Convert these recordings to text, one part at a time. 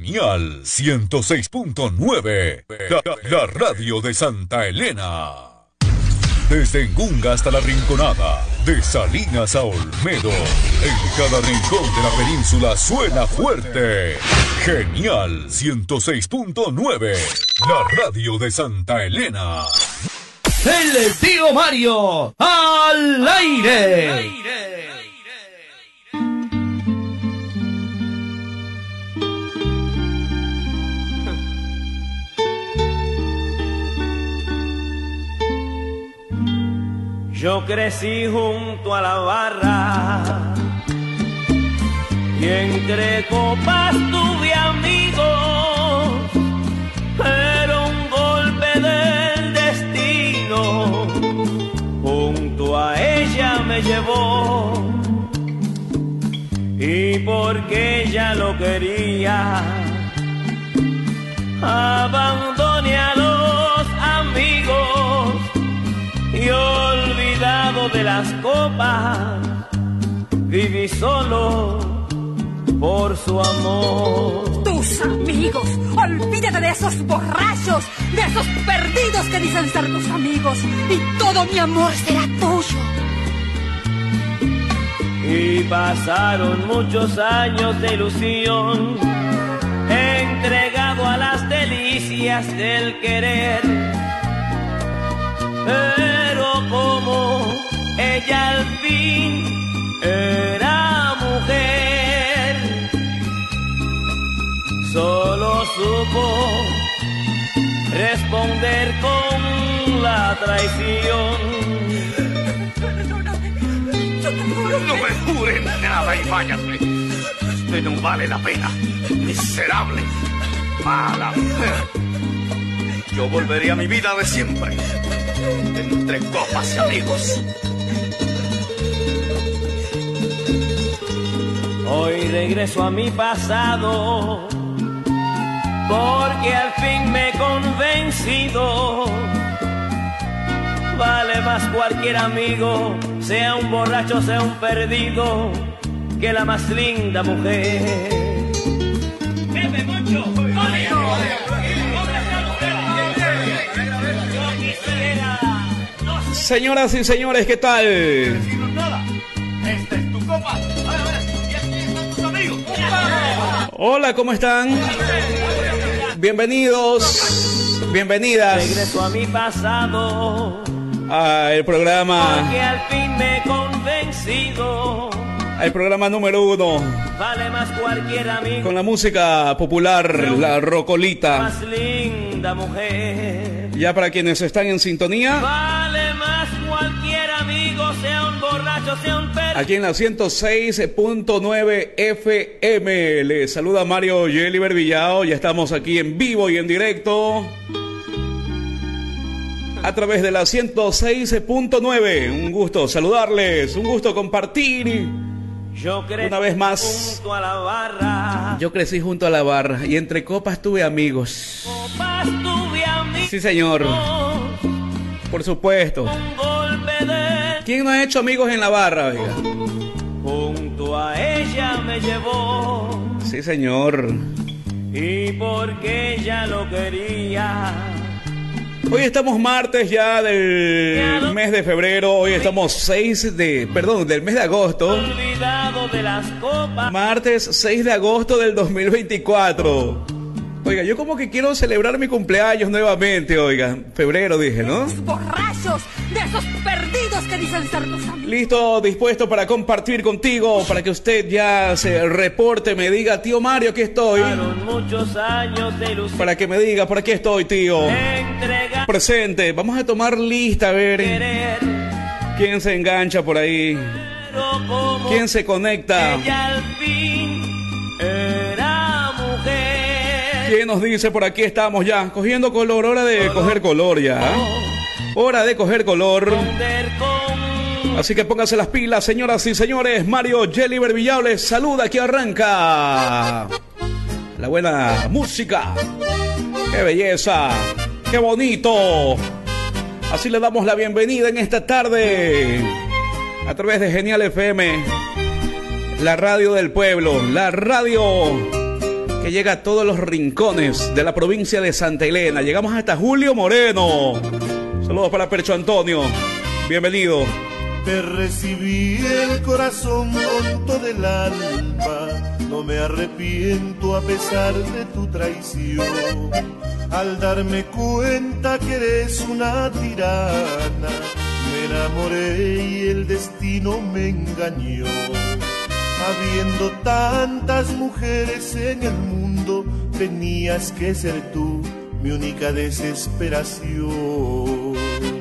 Genial 106.9, la radio de Santa Elena. Desde Engunga hasta La Rinconada, de Salinas a Olmedo, en cada rincón de la península suena fuerte. Genial 106.9, la radio de Santa Elena. El tío Mario, al aire. Yo crecí junto a la barra y entre copas tuve amigos, pero un golpe del destino junto a ella me llevó, y porque ella lo quería abandoné a los amigos y olvidado de las copas, viví solo por su amor. Tus amigos, olvídate de esos borrachos, de esos perdidos que dicen ser tus amigos, y todo mi amor será tuyo. Y pasaron muchos años de ilusión, entregado a las delicias del querer. Pero como ella al fin era mujer, solo supo responder con la traición. No me juren nada y váyase. Usted no vale la pena. Miserable. Mala mujer. Yo volveré a mi vida de siempre, entre copas y amigos. Hoy regreso a mi pasado, porque al fin me he convencido. Vale más cualquier amigo, sea un borracho, sea un perdido, que la más linda mujer. ¡Jefe, Moncho! Señoras y señores, ¿qué tal? Esta es tu copa. Y aquí están tus amigos. Hola, ¿cómo están? Bienvenidos, bienvenidas. Regreso a mi pasado, al programa. porque al fin me he convencido. El programa número 1. Vale más cualquier amigo, con la música popular, la rocolita. Más linda mujer. Ya para quienes están en sintonía. Vale más cualquier amigo, sea un borracho, sea un perro. Aquí en la 106.9 FM. Les saluda Mario Yeliber Villao. Ya estamos aquí en vivo y en directo a través de la 106.9. Un gusto saludarles, un gusto compartir. Yo crecí una vez más junto a la barra. Yo crecí junto a la barra y entre copas tuve amigos. Copas tuve amigos. Sí, señor. Por supuesto. Un golpe de... ¿Quién no ha hecho amigos en la barra, oiga? Junto a ella me llevó. Sí, señor. Y porque ella lo quería. Hoy estamos martes ya del mes de febrero. Hoy estamos del mes de agosto. Olvidado de las copas. Martes 6 de agosto del 2024. Oiga, yo como que quiero celebrar mi cumpleaños nuevamente, oiga. Febrero dije, ¿no? Esos borrachos, de esos perdidos que dicen ser tus amigos. Listo, dispuesto para compartir contigo, para que usted ya se reporte, me diga, tío Mario, aquí estoy. Muchos años de ilusión. Para que me diga, por aquí estoy, tío. Presente, vamos a tomar lista, a ver quién se engancha por ahí, quién se conecta. Ella al fin era mujer. ¿Quién nos dice por aquí estamos ya? Cogiendo color, hora de coger color ya. Hora de coger color. Así que pónganse las pilas, señoras y señores. Mario Yeliber Villao les saluda, que arranca la buena música. ¡Qué belleza! ¡Qué bonito! Así le damos la bienvenida en esta tarde a través de Genial FM, la radio del pueblo, la radio que llega a todos los rincones de la provincia de Santa Elena. Llegamos hasta Julio Moreno. Saludos para Percho Antonio. Bienvenido. Te recibí el corazón con todo el alma, no me arrepiento a pesar de tu traición. Al darme cuenta que eres una tirana, me enamoré y el destino me engañó. Habiendo tantas mujeres en el mundo, tenías que ser tú mi única desesperación.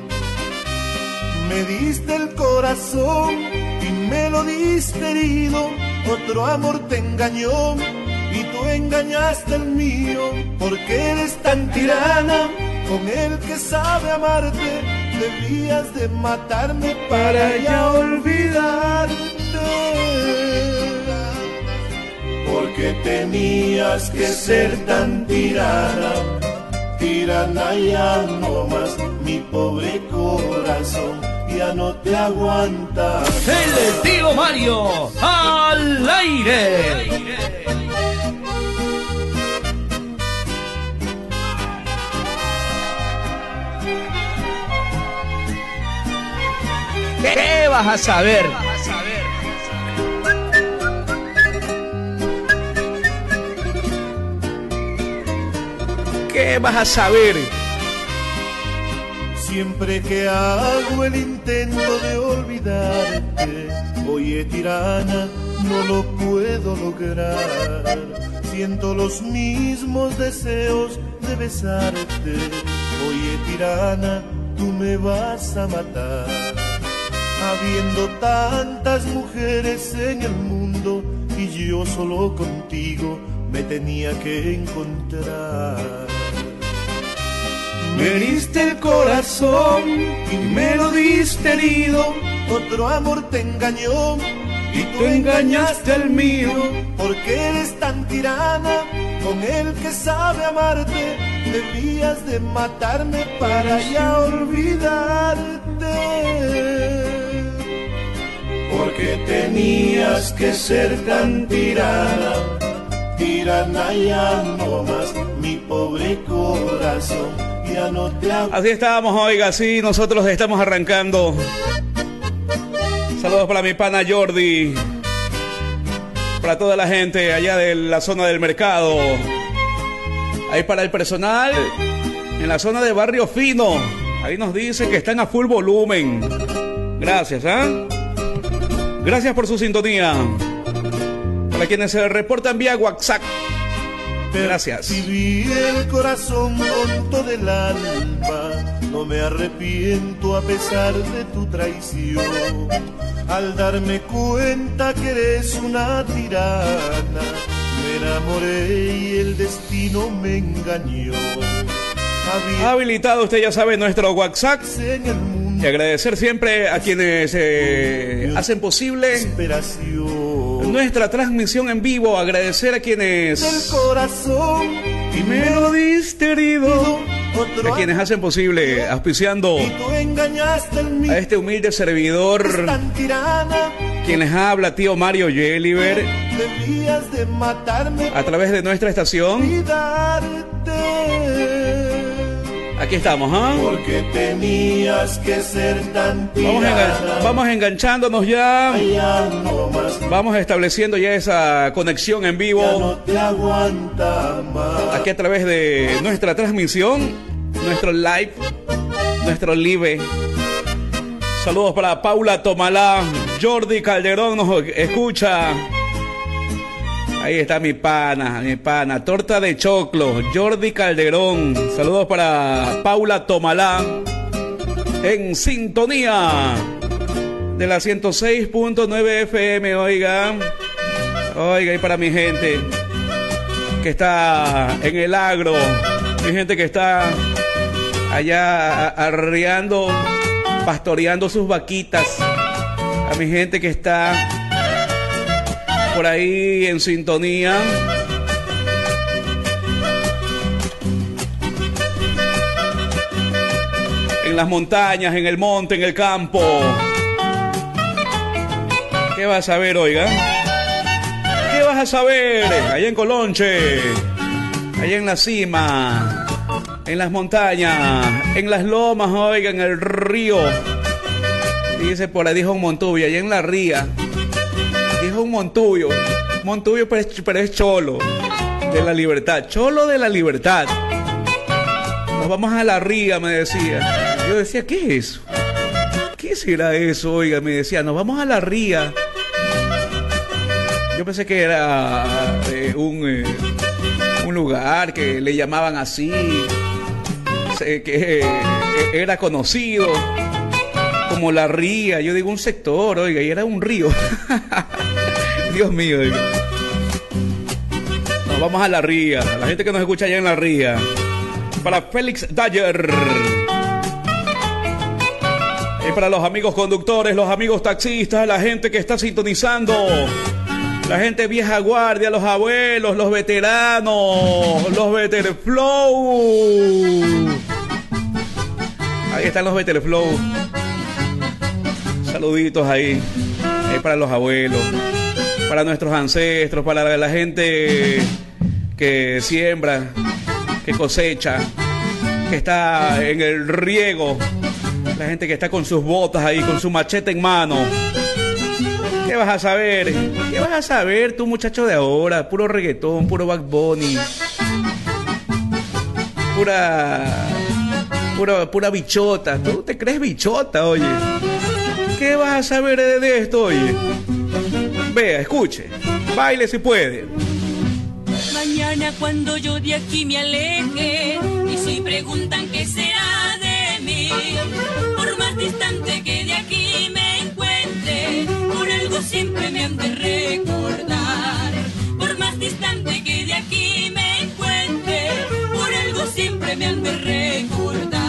Me diste el corazón y me lo diste herido, otro amor te engañó y tú engañaste el mío. Porque eres tan tirana con el que sabe amarte, debías de matarme para ya olvidarte. Porque tenías que ser tan tirana, tirana ya no más, mi pobre corazón ya no te aguanta. El tío Mario al aire. ¿Qué vas a saber? ¿Qué vas a saber? Siempre que hago el intento de olvidarte, oye tirana, no lo puedo lograr. Siento los mismos deseos de besarte, oye tirana, tú me vas a matar. Habiendo tantas mujeres en el mundo y yo solo contigo me tenía que encontrar. Me diste el corazón y me lo diste herido, otro amor te engañó y tú engañaste el mío. Porque eres tan tirana con el que sabe amarte, debías de matarme para ya olvidarte. Porque tenías que ser tan tirana, tirana ya no más, mi pobre corazón. No así estábamos, oiga, sí, nosotros estamos arrancando. Saludos para mi pana Jordi, para toda la gente allá de la zona del mercado, ahí para el personal en la zona de Barrio Fino, ahí nos dicen que están a full volumen. Gracias, gracias por su sintonía. Para quienes se reportan vía WhatsApp, gracias. Recibí el corazón con todo el alma, no me arrepiento a pesar de tu traición. Al darme cuenta que eres una tirana, me enamoré y el destino me engañó. Habilitado, usted ya sabe, nuestro WhatsApp. Y agradecer siempre a quienes hacen posible nuestra transmisión en vivo. Agradecer a quienes el corazón y me lo diste herido, a quienes hacen posible, auspiciando a este humilde servidor, quien les habla, tío Mario Yeliver, a través de nuestra estación. Aquí estamos, Porque tenías que ser tan tirana. Vamos enganchándonos ya. Vamos estableciendo ya esa conexión en vivo. No te aguanta más. Aquí a través de nuestra transmisión, nuestro live, nuestro live. Saludos para Paula Tomalá, Jordi Calderón nos escucha. Ahí está mi pana, torta de choclo, Jordi Calderón. Saludos para Paula Tomalá, en sintonía de la 106.9 FM, oiga, y para mi gente que está en el agro, mi gente que está allá arriando, pastoreando sus vaquitas, a mi gente que está por ahí en sintonía. En las montañas, en el monte, en el campo. ¿Qué vas a ver, oiga? ¿Qué vas vas a saber? Allá en Colonche, allá en la cima, en las montañas, en las lomas, oiga, en el río. Dice por ahí, dijo un Montuyo, allá en la ría. Dijo un Montuyo, pero es cholo de la libertad, cholo de la libertad. Nos vamos a la ría, me decía. Yo decía, ¿qué es eso? ¿Qué será eso? Oiga, me decía, nos vamos a la ría. Yo pensé que era un lugar que le llamaban así, que era conocido como la ría. Yo digo un sector, oiga, y era un río. Dios mío, oiga. Nos vamos a la ría, la gente que nos escucha allá en la ría. Para Félix Dyer. Y para los amigos conductores, los amigos taxistas, la gente que está sintonizando, la gente vieja guardia, los abuelos, los veteranos, los Veterflow. Ahí están los Veterflow. Saluditos ahí para los abuelos, para nuestros ancestros, para la gente que siembra, que cosecha, que está en el riego, la gente que está con sus botas ahí, con su machete en mano. ¿Qué vas a saber? ¿Qué vas a saber tú, muchacho de ahora? Puro reggaetón, puro Bad Bunny, pura bichota. ¿Tú te crees bichota, oye? ¿Qué vas a saber de esto, oye? Vea, escuche, baile si puede. Mañana cuando yo de aquí me aleje y si preguntan qué será de mí, por más distante que de aquí me encuentre, por algo siempre me han de recordar. Por más distante que de aquí me encuentre, por algo siempre me han de recordar.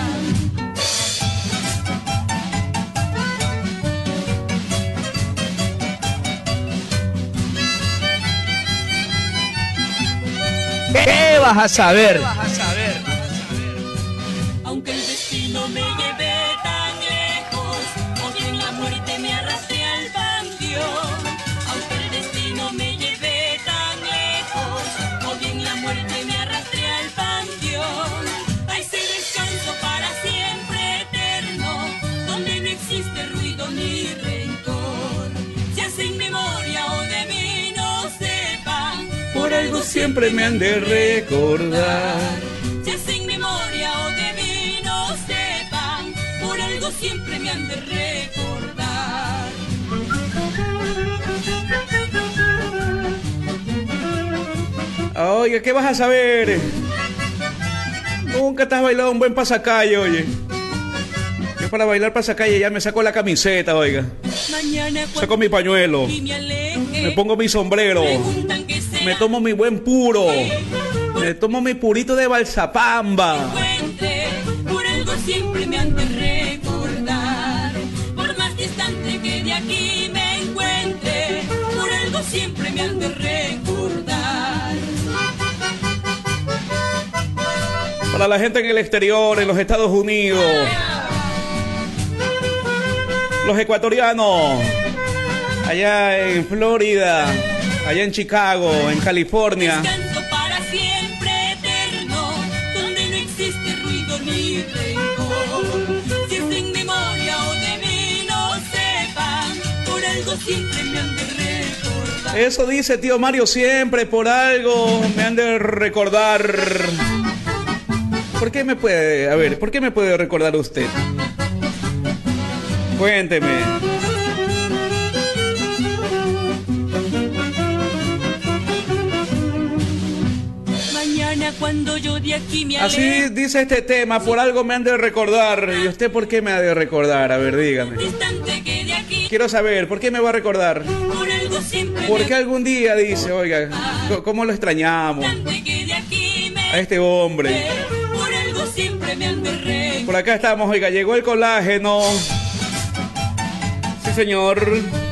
¿Qué vas a saber? Aunque el destino me lleve tan lejos, o bien la muerte me arrastre al panteón. Aunque el destino me lleve tan lejos, o bien la muerte me arrastre al panteón. Hay ese descanso para siempre eterno, donde no existe ruido ni rencor. Si hacen memoria o de mí no sepan, por algo siempre me han de recordar. Si hacen memoria o de mí no sepan, por algo siempre me han de recordar. Oye, ¿qué vas a saber? Nunca te has bailado un buen pasacalle, oye. Yo para bailar pasacalle ya me saco la camiseta, oiga. Saco mi pañuelo, me pongo mi sombrero, me tomo mi buen puro, me tomo mi purito de balsapamba. Por algo siempre me han de recordar. Por más distante que de aquí me encuentre, por algo siempre me han de recordar. Para la gente en el exterior, en los Estados Unidos, los ecuatorianos, allá en Florida, allá en Chicago, en California. Descanso para siempre eterno, donde no existe ruido ni rencor. Si es en memoria o de mí no sepan, por algo siempre me han de recordar. Eso dice tío Mario siempre, por algo me han de recordar. ¿Por qué me puede recordar usted? Cuénteme. Mañana cuando yo de aquí me Así dice este tema, por algo me han de recordar. ¿Y usted por qué me ha de recordar? A ver, dígame. Quiero saber, ¿por qué me va a recordar? Porque algún día dice, oiga, ¿cómo lo extrañamos? A este hombre. Por acá estamos, oiga, llegó el colágeno. Sí, señor.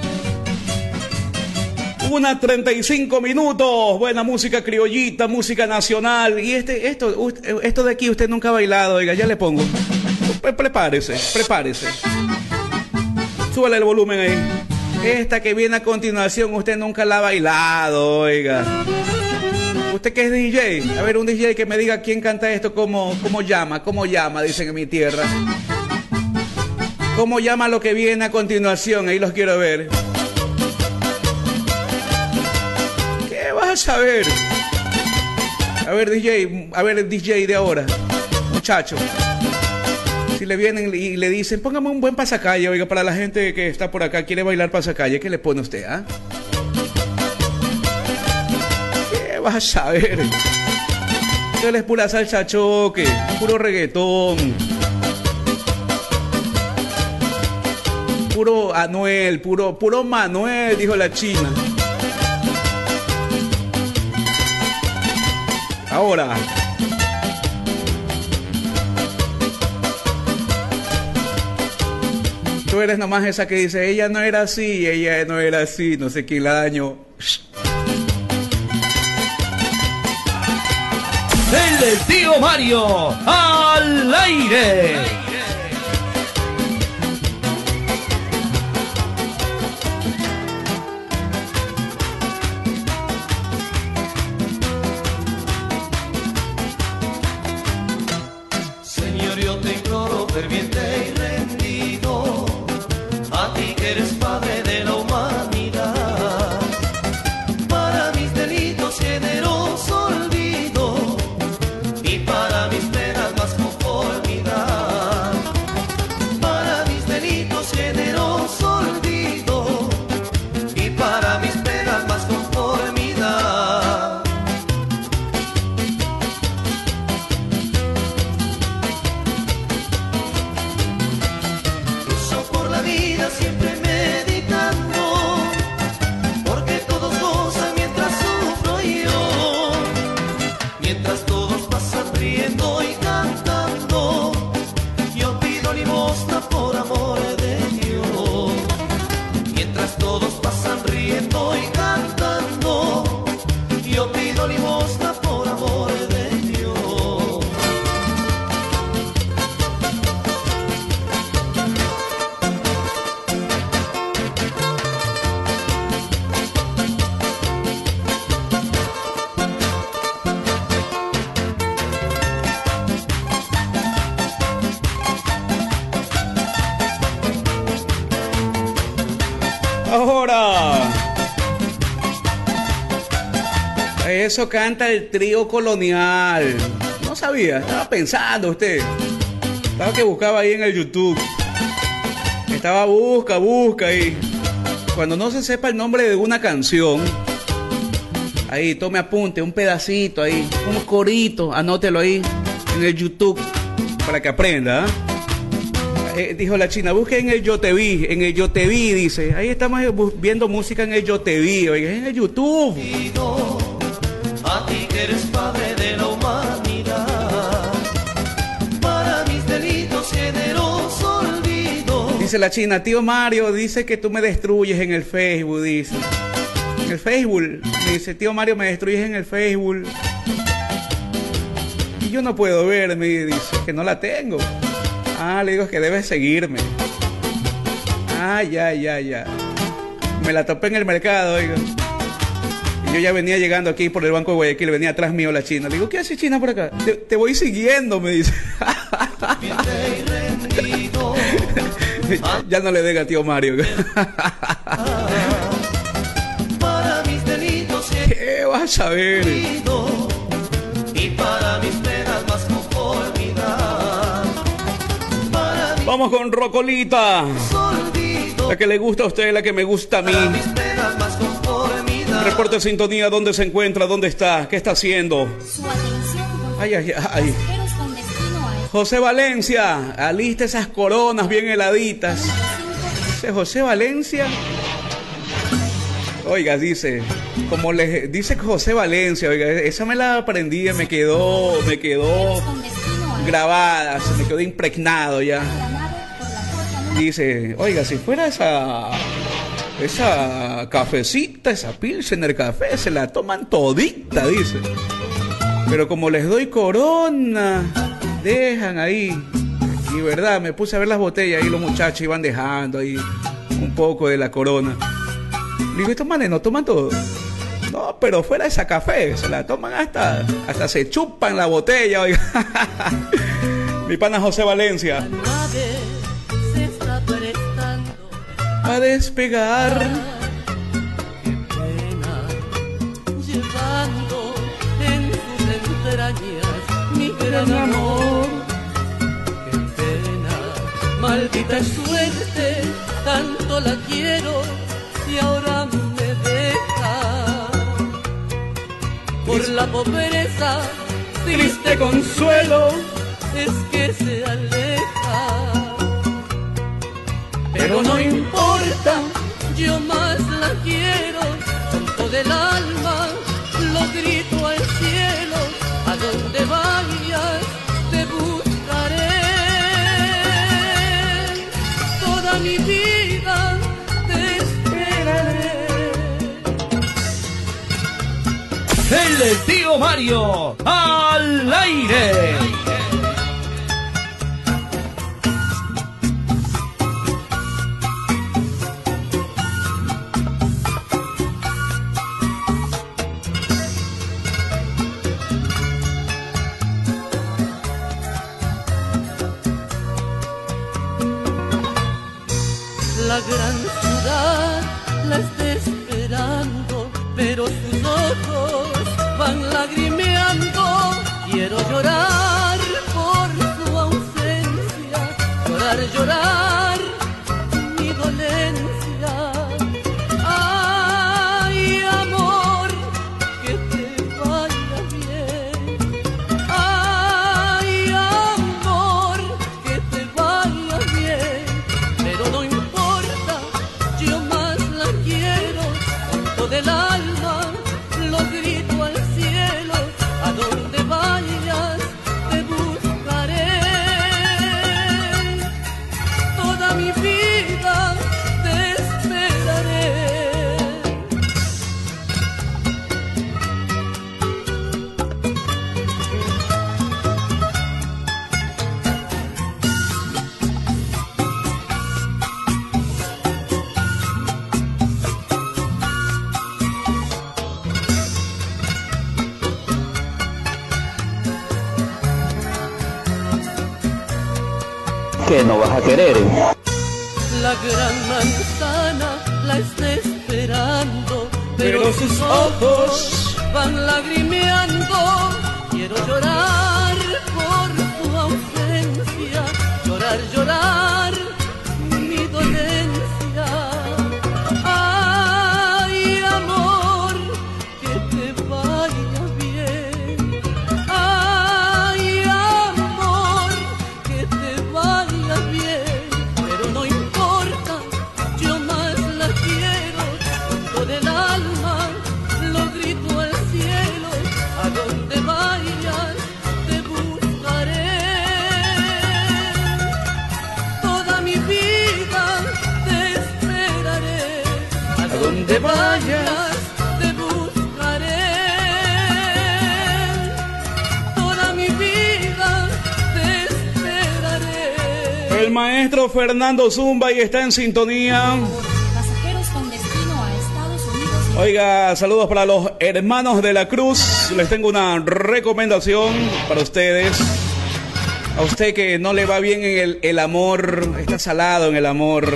1:35. Buena música criollita, música nacional. Y esto de aquí usted nunca ha bailado, oiga, ya le pongo. Prepárese. Súbale el volumen ahí. Esta que viene a continuación, usted nunca la ha bailado, oiga. ¿Usted que es DJ? A ver, un DJ que me diga quién canta esto, cómo llama, dicen en mi tierra. ¿Cómo llama lo que viene a continuación? Ahí los quiero ver. ¿Qué vas a saber? A ver, DJ de ahora, muchacho. Si le vienen y le dicen, póngame un buen pasacalle, oiga, para la gente que está por acá, quiere bailar pasacalle, ¿qué le pone usted, ah? ¿Qué vas a saber? Esto es pura salsa choque, puro reggaetón, puro Anuel, puro Manuel, dijo la China. Ahora, tú eres nomás esa que dice, ella no era así, no sé quién la dañó. El tío Mario al aire. Señor, yo te imploro ferviente y rendido, a ti que eres padre de la humanidad, para mis delitos generoso olvido y para mis penas más conformidad, para mis delitos generoso olvido y para mis penas más conformidad. Cruzo por la vida siempre meditando, porque todos gozan mientras sufro yo, mientras todos pasan riendo y cantando, yo pido limosna por amor de Dios. Mientras todos pasan riendo y cantando, yo pido limosna por amor de Dios. Ahora, eso canta el trío colonial. No sabía, estaba pensando usted. Estaba que buscaba ahí en el YouTube. Estaba busca ahí. Cuando no se sepa el nombre de una canción, ahí tome apunte, un pedacito ahí, un corito, anótelo ahí en el YouTube para que aprenda, ¿eh? Dijo la China, busque en el Yo Te Vi, dice. Ahí estamos viendo música en el Yo Te Vi, oiga, en el YouTube. A ti que eres padre de la humanidad, para mis delitos generoso olvido. Dice la China, tío Mario, dice que tú me destruyes en el Facebook, dice. En el Facebook, dice, tío Mario, me destruyes en el Facebook. Y yo no puedo verme, dice, que no la tengo. Ah, le digo que debes seguirme. Ah, ya. Me la topé en el mercado, oiga. Y yo ya venía llegando aquí por el Banco de Guayaquil, venía atrás mío la China. Le digo, ¿qué hace China por acá? Te voy siguiendo, me dice. Ya no le diga a tío Mario. Para mis delitos ¿qué vas a ver? Y para mis penas más conformidad. Vamos con Rocolita. La que le gusta a usted, la que me gusta a mí. Reporte de sintonía, ¿dónde se encuentra? ¿Dónde está? ¿Qué está haciendo? Su atención, por Ay. pasajeros con destino a José Valencia, alista esas coronas bien heladitas. Ese José Valencia. Oiga, dice, como le dice José Valencia, oiga, esa me la aprendí, me quedó grabada, se me quedó impregnado ya. Dice, oiga, si fuera esa cafecita, esa Pilsener café, se la toman todita, dice. Pero como les doy corona, dejan ahí. Y verdad, me puse a ver las botellas y los muchachos iban dejando ahí un poco de la corona. Le digo, estos manes no toman todo. No, pero fuera de esa café, se la toman hasta se chupan la botella, oiga. Mi pana José Valencia. La nave se está prestando a despegar. Qué pena, llevando en sus entrañas mi gran amor. Qué pena, maldita suerte, tanto la quiero y ahora me deja. Por la pobreza, triste consuelo, es que se aleja. Pero no importa, yo más la quiero, con todo el alma, lo grito al cielo, a donde vayas te buscaré. Toda mi vida te esperaré. El tío Mario al aire. La gran ciudad la está esperando, pero sus ojos van lagrimeando. Quiero llorar por su ausencia, llorar, llorar mi dolencia. Ay, amor, que te vaya bien. Ay, amor, que te vaya bien. Pero no importa, yo más la quiero, con todo el alma lo grito al cielo, a donde vayas te buscaré. Toda mi vida te esperaré. ¿Qué no vas a querer? La gran manzana la está esperando, pero sus ojos van lagrimeando. Quiero llorar por su ausencia, llorar, llorar mi dolencia. Ay, amor, que te vaya bien. Ay, amor, que te vaya bien. Pero no importa, yo más la quiero, con todo el alma lo grito al cielo, a donde vayas te buscaré. Toda mi vida te esperaré, a donde vayas te buscaré. Toda mi vida te esperaré. El maestro Fernando Zumba y está en sintonía. Pasajeros con destino a Estados Unidos. Oiga, saludos para los hermanos de la Cruz. Les tengo una recomendación para ustedes. A usted que no le va bien en el amor, está salado en el amor.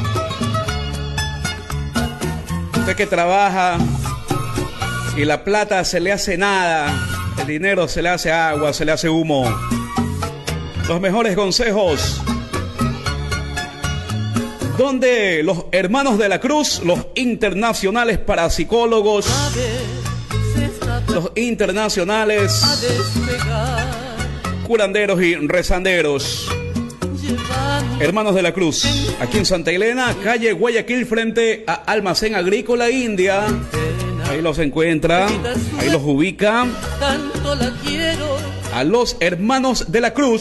Usted que trabaja y la plata se le hace nada, el dinero se le hace agua, se le hace humo. Los mejores consejos, donde los hermanos de la Cruz, los internacionales parapsicólogos, los internacionales curanderos y rezanderos, hermanos de la Cruz, aquí en Santa Elena, calle Guayaquil, frente a Almacén Agrícola India. Ahí los encuentra, ahí los ubica. Tanto la quiero. A los hermanos de la Cruz,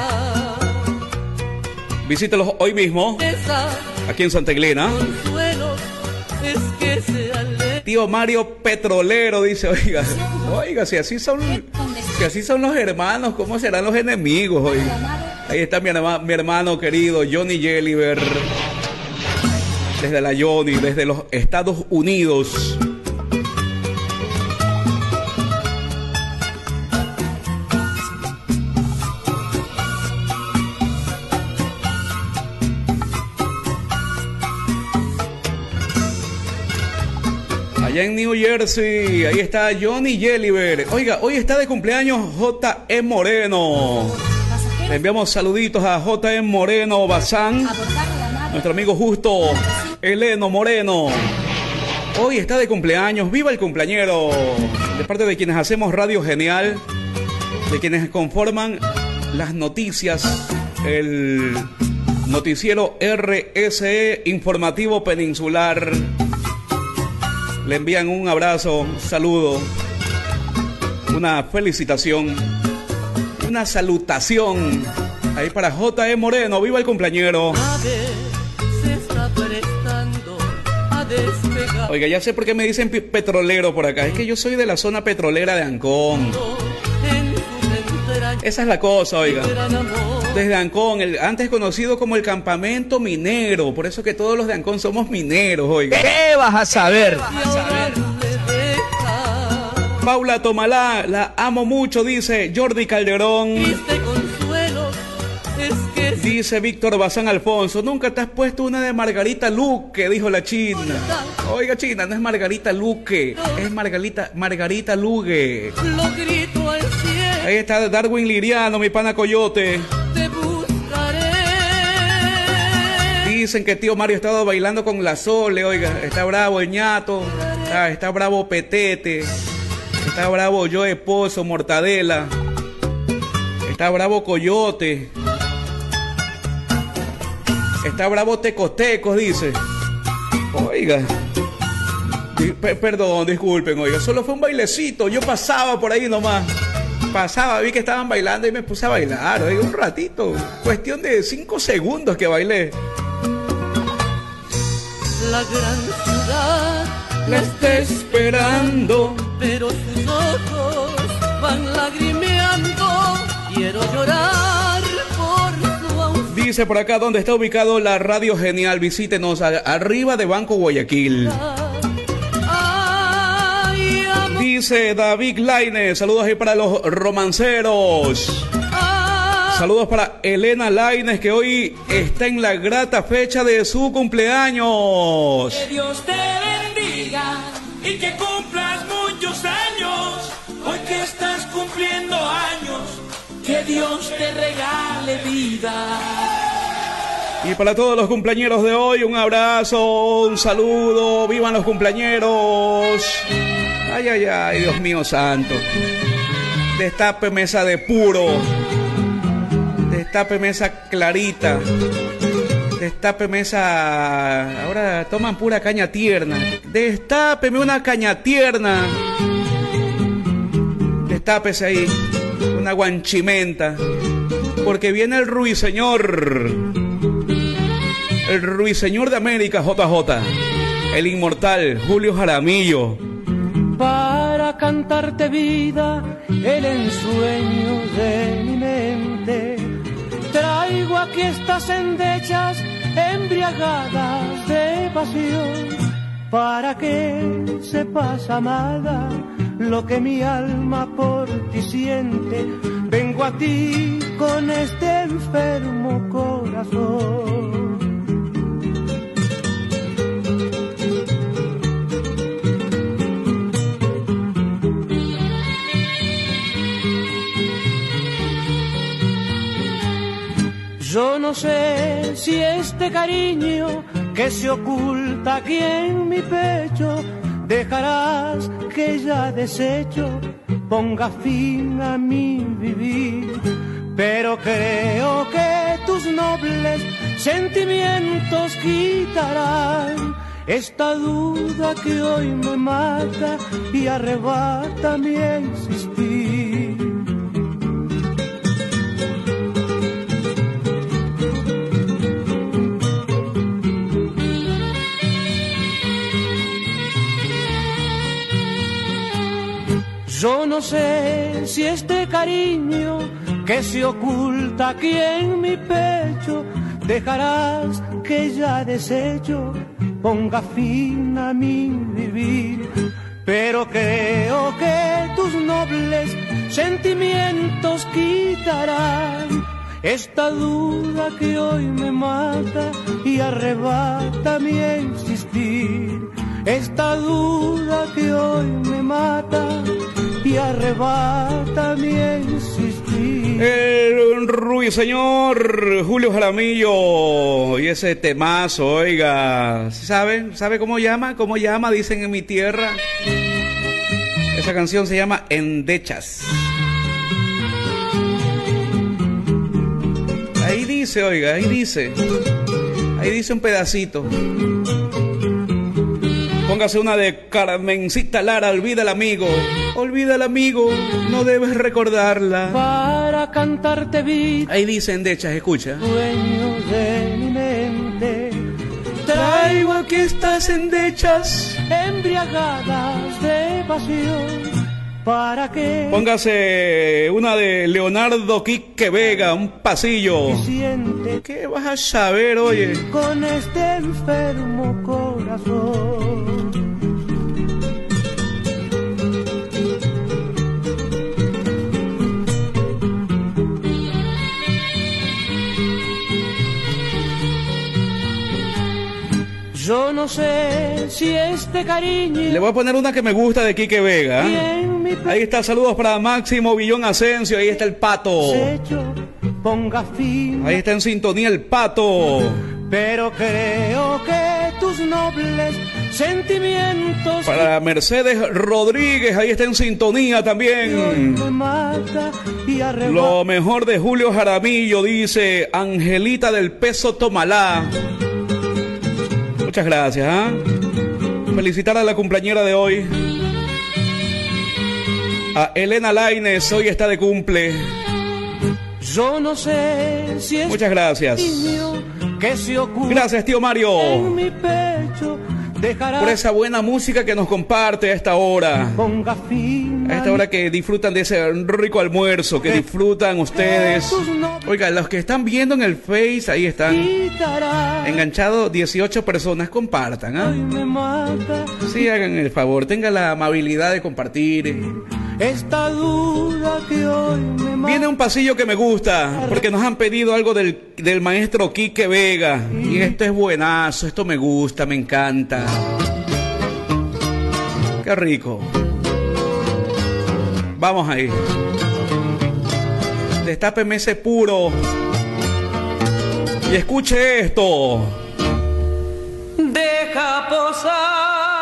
visítelos hoy mismo, aquí en Santa Elena. Tío Mario Petrolero dice, oiga, si así son los hermanos, ¿cómo serán los enemigos? Oiga. Ahí está mi hermano querido Johnny Jelliver. desde la Johnny, desde los Estados Unidos. Allá en New Jersey, ahí está Johnny Jelliver. Oiga, hoy está de cumpleaños J.E. Moreno. Le enviamos saluditos a J.E. Moreno Bazán, nuestro amigo Justo Eleno Moreno. Hoy está de cumpleaños, viva el cumpleañero. De parte de quienes hacemos Radio Genial, de quienes conforman las noticias, el noticiero RSE Informativo Peninsular. Le envían un abrazo, un saludo, una felicitación, una salutación ahí para J.E. Moreno. ¡Viva el cumpleañero! Oiga, ya sé por qué me dicen petrolero por acá. Es que yo soy de la zona petrolera de Ancón. Esa es la cosa, oiga. Desde Ancón, antes conocido como el campamento minero. Por eso que todos los de Ancón somos mineros, oiga. ¿Qué vas a saber? Paula Tomalá, la amo mucho, dice Jordi Calderón. Dice Víctor Bazán Alfonso, nunca te has puesto una de Margarita Luque, dijo la China. Oiga, China, no es Margarita Luque, es Margarita Lugue. Ahí está Darwin Liriano, mi pana Coyote. Dicen que tío Mario ha estado bailando con la Sole, oiga, está bravo el ñato, está bravo Petete, está bravo Joe Pozo, Mortadela, está bravo Coyote. Está bravo Tecos, dice. Oiga. Perdón, disculpen, oiga. Solo fue un bailecito. Yo pasaba por ahí nomás. Pasaba, vi que estaban bailando y me puse a bailar. Oiga, un ratito. Cuestión de 5 segundos que bailé. La gran ciudad la está esperando, pero sus ojos van lagrimeando. Quiero llorar por su ausencia. Dice por acá donde está ubicado la Radio Genial. Visítenos arriba de Banco Guayaquil. Dice David Lainez, saludos ahí para los romanceros. Saludos para Elena Lainez, que hoy está en la grata fecha de su cumpleaños. Que Dios te bendiga y que cumplas muchos años. Hoy que estás cumpliendo años, que Dios te regale vida. Y para todos los cumpleañeros de hoy, un abrazo, un saludo, vivan los cumpleañeros. Ay, ay, ay, Dios mío santo. Destápeme esa de puro. Destápeme esa clarita. Destápeme esa... Ahora toman pura caña tierna. Destápeme una caña tierna. Destápese ahí. Una guanchimenta. Porque viene el ruiseñor. El ruiseñor de América, JJ. El inmortal Julio Jaramillo. Para cantarte vida, el ensueño de mi mente. Traigo aquí estas endechas embriagadas de pasión. Para que sepas, amada, lo que mi alma por ti siente. Vengo a ti con este enfermo corazón. Yo no sé si este cariño que se oculta aquí en mi pecho dejarás que ya deshecho ponga fin a mi vivir. Pero creo que tus nobles sentimientos quitarán esta duda que hoy me mata y arrebata mi existir. Yo no sé si este cariño que se oculta aquí en mi pecho dejarás que ya deshecho ponga fin a mi vivir. Pero creo que tus nobles sentimientos quitarán esta duda que hoy me mata y arrebata mi existir. Esta duda que hoy me mata y arrebata mi existir. El ruiseñor Julio Jaramillo y ese temazo, oiga, ¿sabe cómo llama? ¿Cómo llama? Dicen en mi tierra. Esa canción se llama Endechas. Ahí dice, oiga, ahí dice un pedacito. Póngase una de Carmencita Lara, olvida al amigo. Olvida al amigo, no debes recordarla. Para cantarte vida. Ahí dice Endechas, escucha. Dueño de mi mente. Traigo aquí estas endechas embriagadas de pasión. ¿Para qué? Póngase una de Leonardo Quique Vega, un pasillo. ¿Qué vas a saber, oye? Con este enfermo corazón. Yo no sé si este cariño... Le voy a poner una que me gusta de Quique Vega. Ahí está, saludos para Máximo Villón Asensio. Ahí está el Pato. Ponga fin. Ahí está en sintonía el Pato. Pero creo que tus nobles sentimientos... Para Mercedes Rodríguez, ahí está en sintonía también. Lo mejor de Julio Jaramillo, dice Angelita del Peso Tomalá. Muchas gracias, Felicitar a la cumpleañera de hoy, a Elena Lainez, hoy está de cumple. Yo no sé si es muchas gracias. Que se ocurre gracias, tío Mario, en mi pecho dejará por esa buena música que nos comparte a esta hora. Ponga fin a esta hora que disfrutan de ese rico almuerzo, que disfrutan ustedes. Oiga, los que están viendo en el Face, ahí están enganchados 18 personas, compartan, Sí, hagan el favor, tengan la amabilidad de compartir. Esta duda que hoy me mata. Viene un pasillo que me gusta, porque nos han pedido algo del maestro Quique Vega. Y esto es buenazo, esto me gusta, me encanta. Qué rico. Vamos ahí. Destápeme ese puro. Y escuche esto. Deja posar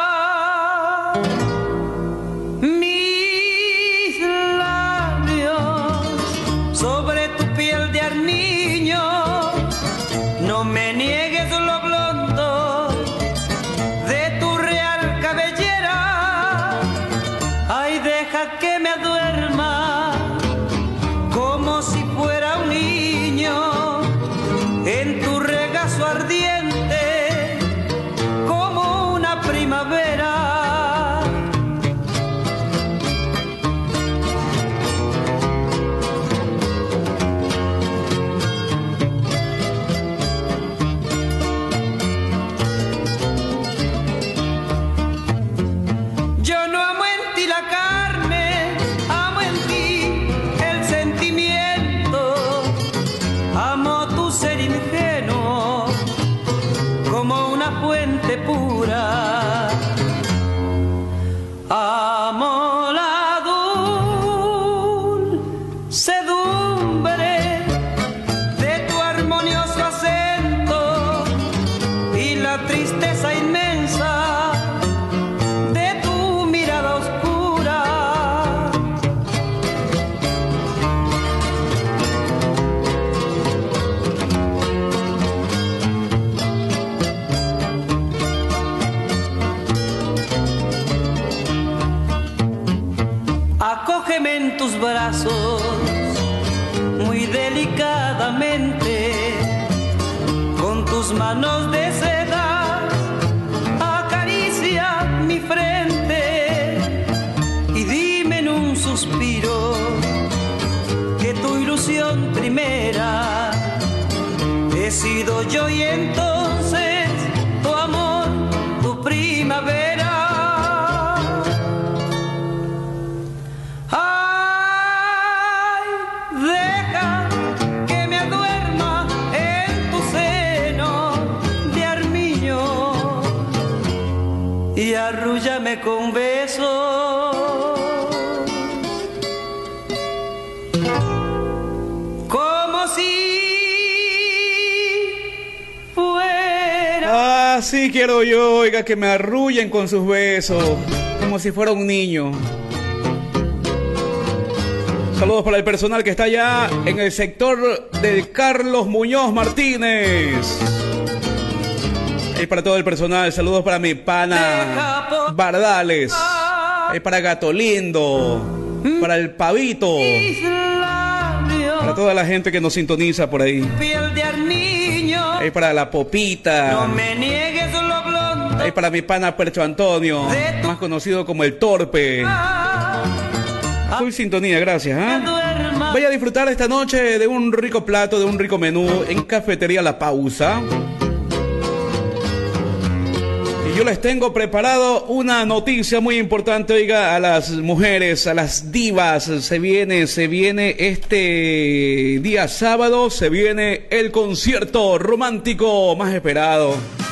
sobre tu piel de armiño, no me niegues lo blondo de tu real cabellera. Ay, deja que me duerma como si fuera un niño en tu regazo ardiente como una primavera. Amo la dulcedumbre de tu armonioso acento y la tristeza inmensa de tu mirada oscura. Acógeme en tus brazos muy delicadamente, con tus manos de seda acaricia mi frente y dime en un suspiro que tu ilusión primera he sido yo y entonces tu amor como si fuera. Así quiero yo, oiga, que me arrullen con sus besos, como si fuera un niño. Saludos para el personal que está allá en el sector del Carlos Muñoz Martínez. Y para todo el personal, saludos para mi pana Bardales. Y para Gato Lindo, para el Pavito, para toda la gente que nos sintoniza por ahí. Y para la Popita. No me niegues lo blondo. Y para mi pana Percho Antonio, más conocido como el Torpe. Full sintonía, gracias. Vaya a disfrutar esta noche de un rico plato, de un rico menú en Cafetería La Pausa. Y yo les tengo preparado una noticia muy importante, oiga, a las mujeres, a las divas. Se viene este día sábado, se viene el concierto romántico más esperado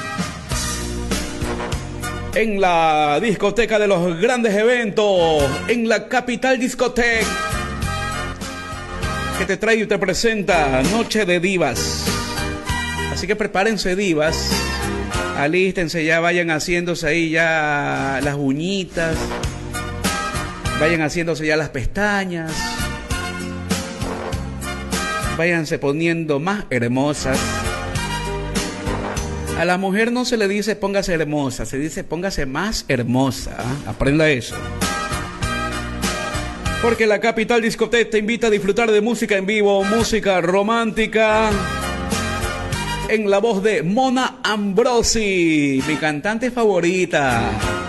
en la discoteca de los grandes eventos, en la Capital Discoteca, que te trae y te presenta Noche de Divas. Así que prepárense, divas, alístense ya, vayan haciéndose ahí ya las uñitas, vayan haciéndose ya las pestañas, váyanse poniendo más hermosas. A la mujer no se le dice póngase hermosa, se dice póngase más hermosa. Aprenda eso. Porque la Capital Discoteca te invita a disfrutar de música en vivo, música romántica, en la voz de Mona Ambrosi, mi cantante favorita.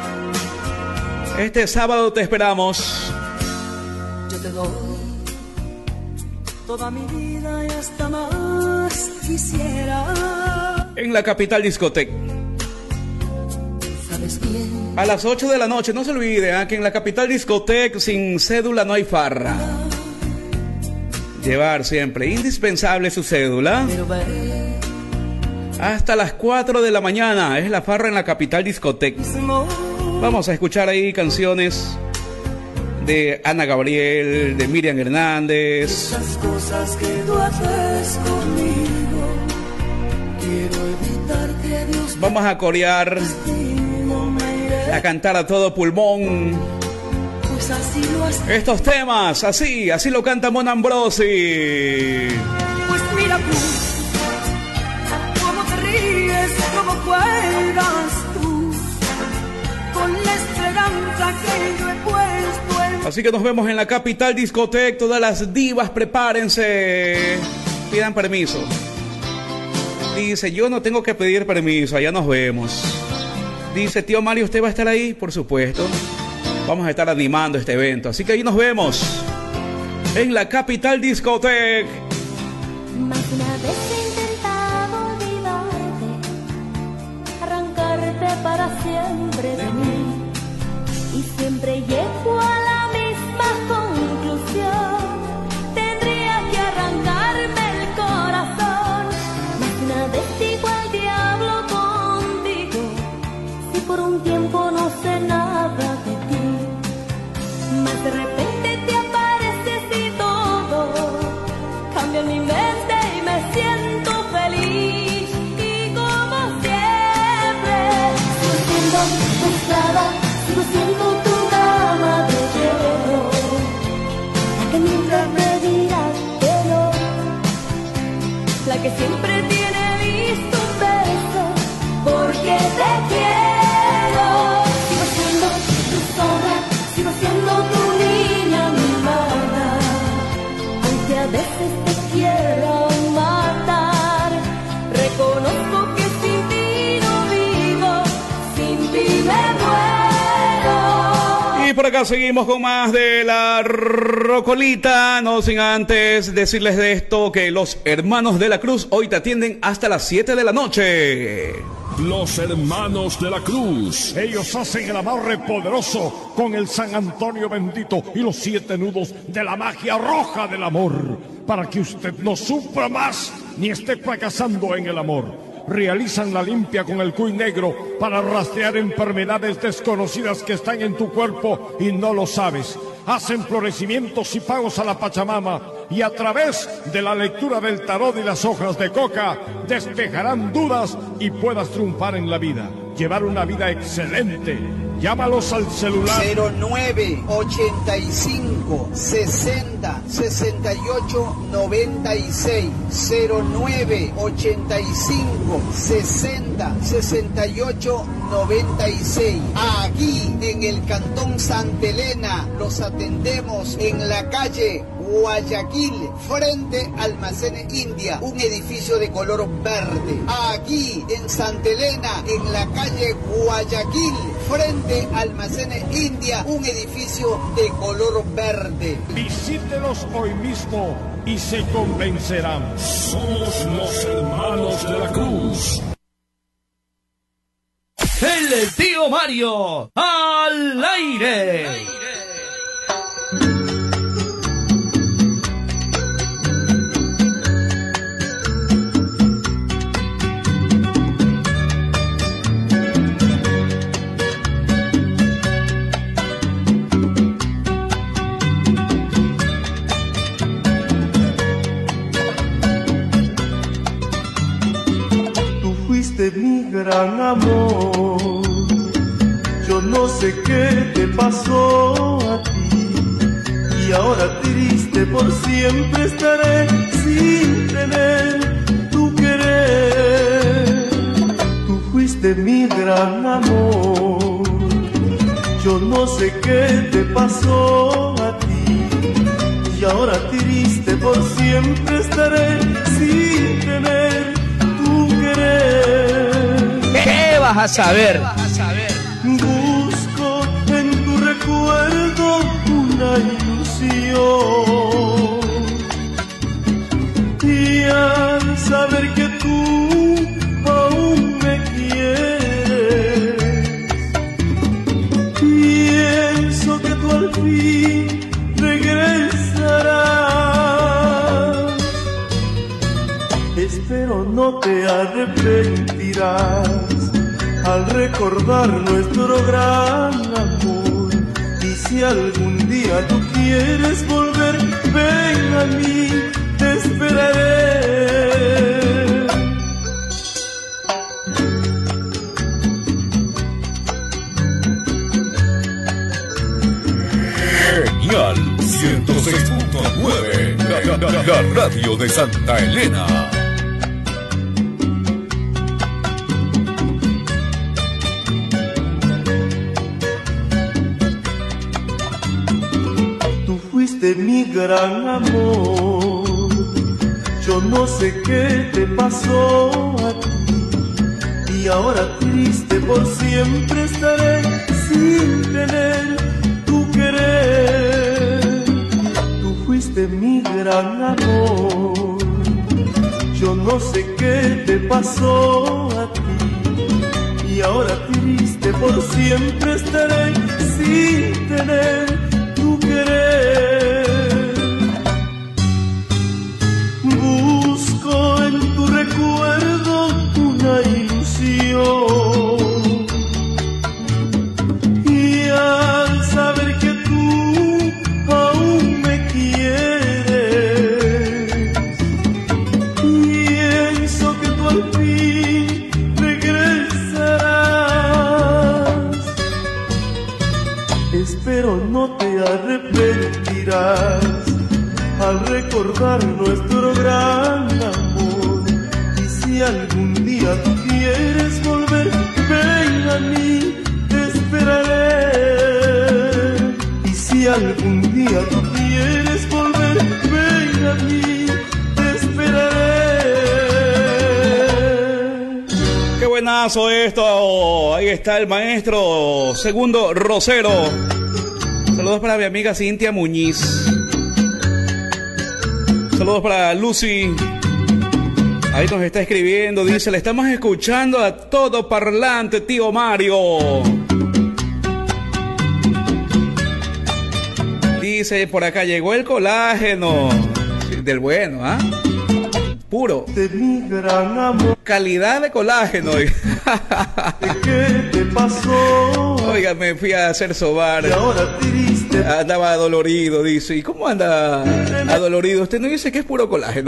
Este sábado te esperamos. Yo te doy toda mi vida y hasta más quisiera. En la Capital Discoteca. ¿Sabes bien? A las 8 de la noche, no se olvide, que en la Capital Discoteca sin cédula no hay farra. Llevar siempre, indispensable su cédula. Hasta las 4 de la mañana es la farra en la Capital Discoteca. Vamos a escuchar ahí canciones de Ana Gabriel, de Miriam Hernández. Esas cosas que tú haces conmigo. Quiero evitar que Dios. Vamos a corear, a cantar a todo pulmón. Pues así lo hace. Estos temas, así lo canta Mona Ambrosi. Pues mira tú, cómo te ríes, cómo juegas tú, con la esperanza que yo he puesto en. Así que nos vemos en la Capital Discoteca. Todas las divas, prepárense, pidan permiso. Dice, yo no tengo que pedir permiso, allá nos vemos. Dice, tío Mario, ¿usted va a estar ahí? Por supuesto. Vamos a estar animando este evento. Así que ahí nos vemos. En la Capital Discoteca. Más una vez he intentado olvidarte, arrancarte para siempre de mí. Y siempre llego a la misma conclusión. Tendría que arrancarme el corazón. Una vez digo al diablo contigo, si por un tiempo no sé nada de ti, mas de repente te apareces y todo cambia en mi mente y me siento feliz. Y como siempre, sigo siendo tu esclava, sigo siendo tu dama de hierro, la que nunca me dirá que no, la que siempre tiene listo un beso, porque te quiero. Sigo siendo tu sombra, sigo siendo tu niña mimada, aunque a veces te quiera matar. Reconozco que sin ti no vivo, sin ti me muero. Y por acá seguimos con más de la Rocolita, no sin antes decirles de esto, que los Hermanos de la Cruz hoy te atienden hasta las 7 de la noche. Los Hermanos de la Cruz. Ellos hacen el amarre poderoso con el San Antonio bendito y los 7 nudos de la magia roja del amor, para que usted no sufra más ni esté fracasando en el amor. Realizan la limpia con el cuy negro para rastrear enfermedades desconocidas que están en tu cuerpo y no lo sabes. hacen florecimientos y pagos a la Pachamama y a través de la lectura del tarot y las hojas de coca despejarán dudas y puedas triunfar en la vida, llevar una vida excelente. Llámalos al celular 0985 60 68 96 0985 60 68 96. Aquí en el Cantón Santa Elena los atendemos en la calle Guayaquil, frente a Almacenes India, un edificio de color verde. Aquí en Santa Elena, en la calle Guayaquil, frente a Almacenes India, un edificio de color verde. Visítelos hoy mismo y se convencerán. Somos los hermanos de la Cruz. El tío Mario al aire. Mi gran amor, yo no sé qué te pasó a ti, y ahora triste por siempre estaré sin tener tu querer. Tú fuiste mi gran amor, yo no sé qué te pasó a ti, y ahora triste por siempre estaré sin tener tu querer. ¿Qué vas a saber? Busco en tu recuerdo una ilusión, y al saber que tú aún me quieres, pienso que tú al fin regresarás. Espero no te arrepentirás al recordar nuestro gran amor. Y si algún día tú quieres volver, ven a mí, te esperaré. Genial 106.9, la radio de Santa Elena. Mi gran amor, yo no sé qué te pasó a ti, y ahora triste por siempre estaré sin tener tu querer. Tú fuiste mi gran amor, yo no sé qué te pasó a ti, y ahora triste por siempre estaré sin tener tu querer. Busco en tu recuerdo una ilusión, y al saber que tú aún me quieres, pienso que tú al fin regresarás. Espero no te arrepentirás al recordar nuestro gran amor. Y si algún día tú quieres volver, ven a mí, te esperaré. Y si algún día tú quieres volver, ven a mí, te esperaré. Qué buenazo esto. Ahí está el maestro Segundo Rosero. Saludos para mi amiga Cintia Muñiz. Saludos para Lucy. Ahí nos está escribiendo. Dice, le estamos escuchando a todo parlante, tío Mario. Dice, por acá llegó el colágeno. Del bueno, ¿ah? Puro. De mi gran amor. Calidad de colágeno. ¿Qué te pasó? Oiga, me fui a hacer sobar. Y ahora triste. Andaba adolorido, dice. ¿Y cómo anda adolorido? Usted no dice que es puro colágeno.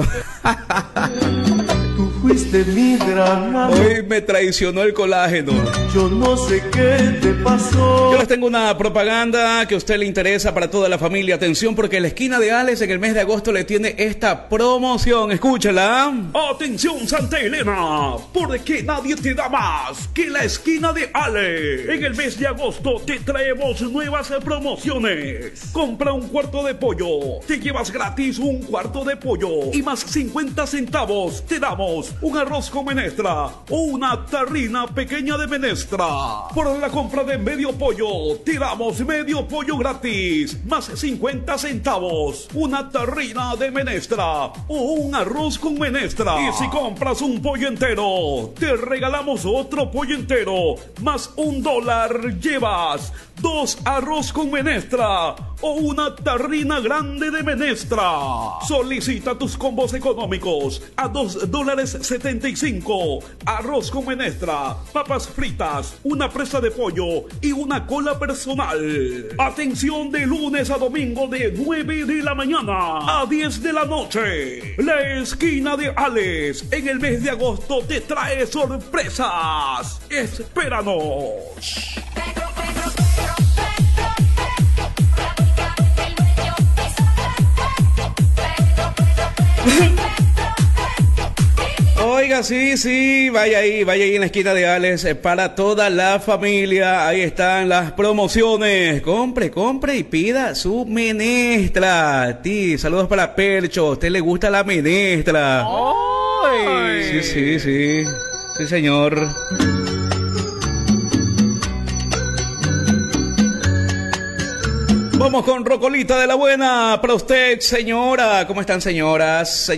Tú fuiste mi gran amor. Hoy me traicionó el colágeno. Yo no sé qué te pasó. Yo les tengo una propaganda que a usted le interesa para toda la familia. Atención, porque la esquina de Alex en el mes de agosto le tiene esta promoción. Escúchala. Atención, Santa Elena, porque nadie te da más que la esquina de Alex. En el mes de agosto te traemos nuevas promociones. Compra un cuarto de pollo, te llevas gratis un cuarto de pollo y más 50 centavos te damos un arroz con menestra o una tarrina pequeña de menestra. Por la compra de medio pollo te damos medio pollo gratis, más 50 centavos, una tarrina de menestra o un arroz con menestra. Y si compras un pollo entero, te regalamos otro pollo entero, más $1 llevas 2 arroz con menestra o una tarrina grande de menestra. Solicita tus combos económicos a $2.75. Arroz con menestra, papas fritas, una presa de pollo y una cola personal. Atención, de lunes a domingo de 9 de la mañana a 10 de la noche. La esquina de Alex en el mes de agosto te trae sorpresas. Espéranos. Oiga, sí, vaya ahí en la esquina de Alex, para toda la familia. Ahí están las promociones. Compre y pida su menestra. Saludos para Percho. ¿A usted le gusta la menestra? ¡Ay! Sí, señor. Vamos con Rocolita de la Buena. Para usted, señora. ¿Cómo están, señoritas?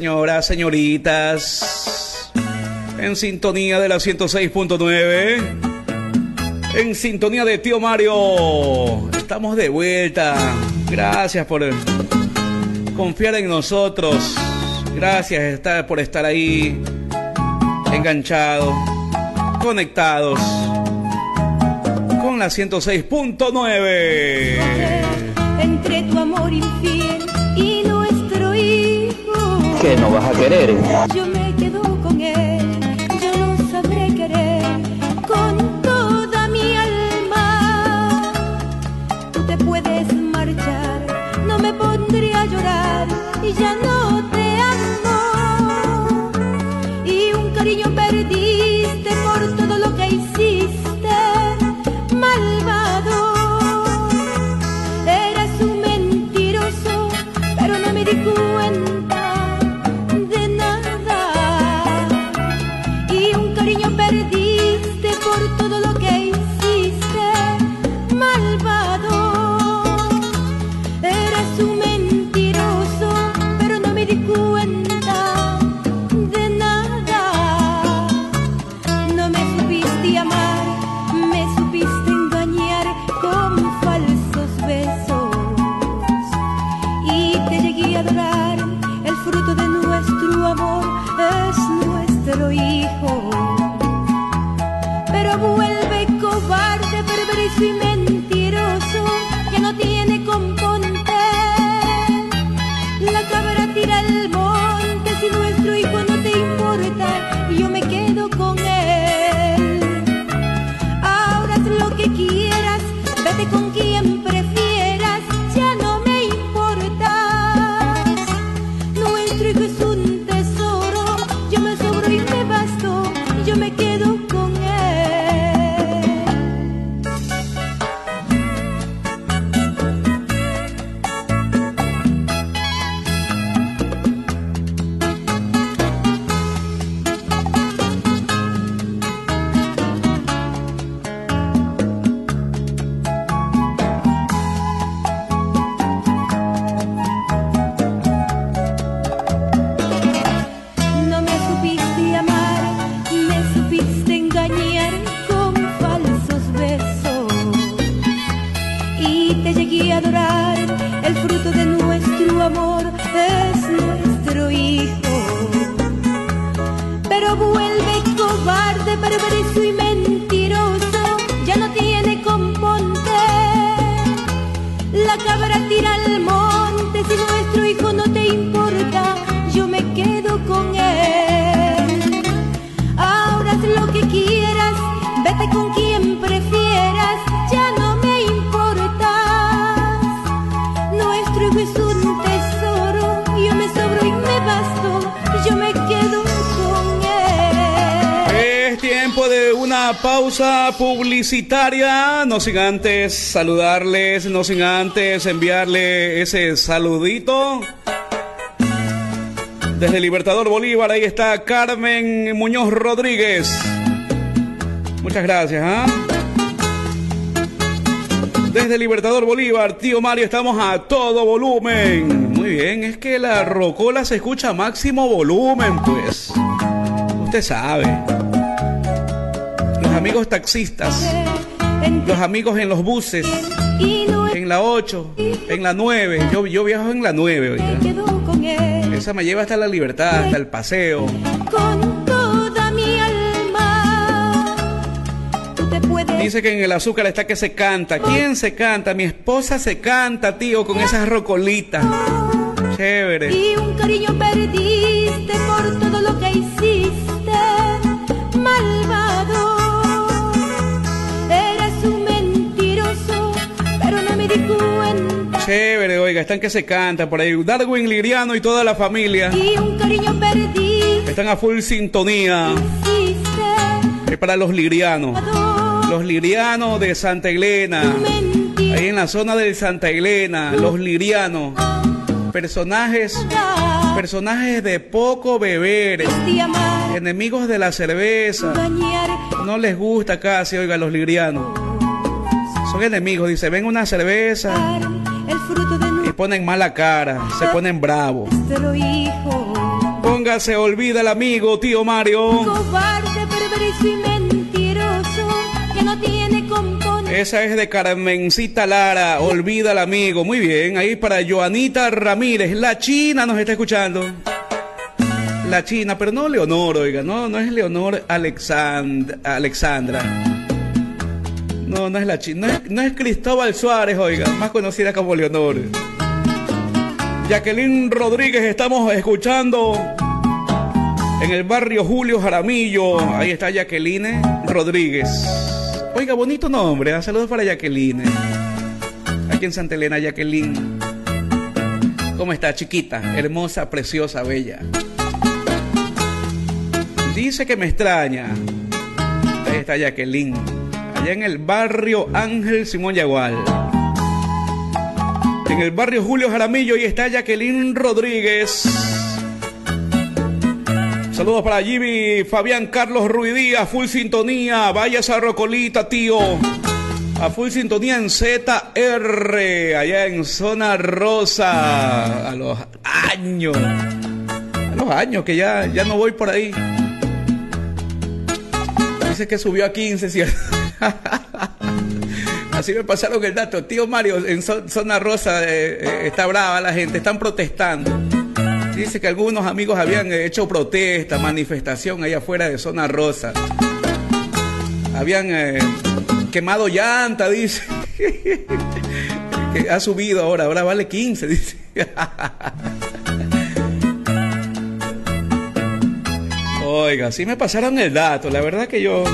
En sintonía de la 106.9. En sintonía de Tío Mario. Estamos de vuelta. Gracias por confiar en nosotros. Gracias por estar ahí. Enganchados. Conectados. Con la 106.9. Entre tu amor infiel y nuestro hijo, ¿Qué no vas a querer? yo me quedo con él, yo lo sabré querer con toda mi alma. Tú te puedes marchar, no me pondré a llorar y ya no te amo. Y un cariño perdiste por todo lo que hiciste, malvado. Pero no me di cuenta de nada. una pausa publicitaria, no sin antes saludarles, no sin antes enviarle ese saludito. Desde Libertador Bolívar, ahí está Carmen Muñoz Rodríguez. Muchas gracias, ¿ah? Desde Libertador Bolívar, tío Mario, estamos a todo volumen. Muy bien, es que la rocola se escucha a máximo volumen, pues. Usted sabe. Los amigos taxistas, los amigos en los buses, en la 8, en la 9. Yo viajo en la 9, oiga. Esa me lleva hasta la Libertad, hasta el paseo. Con toda mi alma. Te puedes... Dice que en el azúcar está que se canta. ¿Quién se canta? Mi esposa se canta, tío, con esas rocolitas. Chévere. Y un cariño perdiste por todo lo que hiciste, malvado. Eres un mentiroso, pero no me di cuenta. Chévere, oiga, están que se canta por ahí. Darwin Liriano y toda la familia. Y un cariño perdiste. Están a full sintonía. Es para los lirianos. Los lirianos de Santa Elena. Ahí en la zona de Santa Elena. Los lirianos. Personajes de poco beber. Enemigos de la cerveza. No les gusta casi, oiga, los lirianos. Son enemigos, dice, ven una cerveza y ponen mala cara, se ponen bravos. Póngase, olvida el amigo, tío Mario. Cobarde, perverso y mentiroso, que no tiene componente. Esa es de Carmencita Lara, olvida el amigo. Muy bien, ahí para Joanita Ramírez, la China nos está escuchando. La China, pero no Leonor, oiga, no es Leonor Alexandra. No es la China, no es Cristóbal Suárez, oiga, más conocida como Leonor. Jacqueline Rodríguez, estamos escuchando en el barrio Julio Jaramillo. Ahí está Jacqueline Rodríguez. Oiga, bonito nombre, saludos para Jacqueline. Aquí en Santa Elena, Jacqueline. ¿Cómo está, chiquita? Hermosa, preciosa, bella. Dice que me extraña. Ahí está Jacqueline. Allá en el barrio Ángel Simón Yagual. En el barrio Julio Jaramillo, y está Jacqueline Rodríguez. Saludos para Jimmy Fabián Carlos Ruidía, full sintonía. Vaya esa rocolita, tío. A full sintonía en ZR, allá en Zona Rosa. A los años que ya no voy por ahí. Dice que subió a 15, ¿cierto? Así me pasaron el dato. Tío Mario, en Zona Rosa está brava la gente, están protestando. Dice que algunos amigos habían hecho protesta, manifestación allá afuera de Zona Rosa. Habían quemado llanta, dice. Que ha subido ahora vale 15, dice. Oiga, así me pasaron el dato. La verdad que yo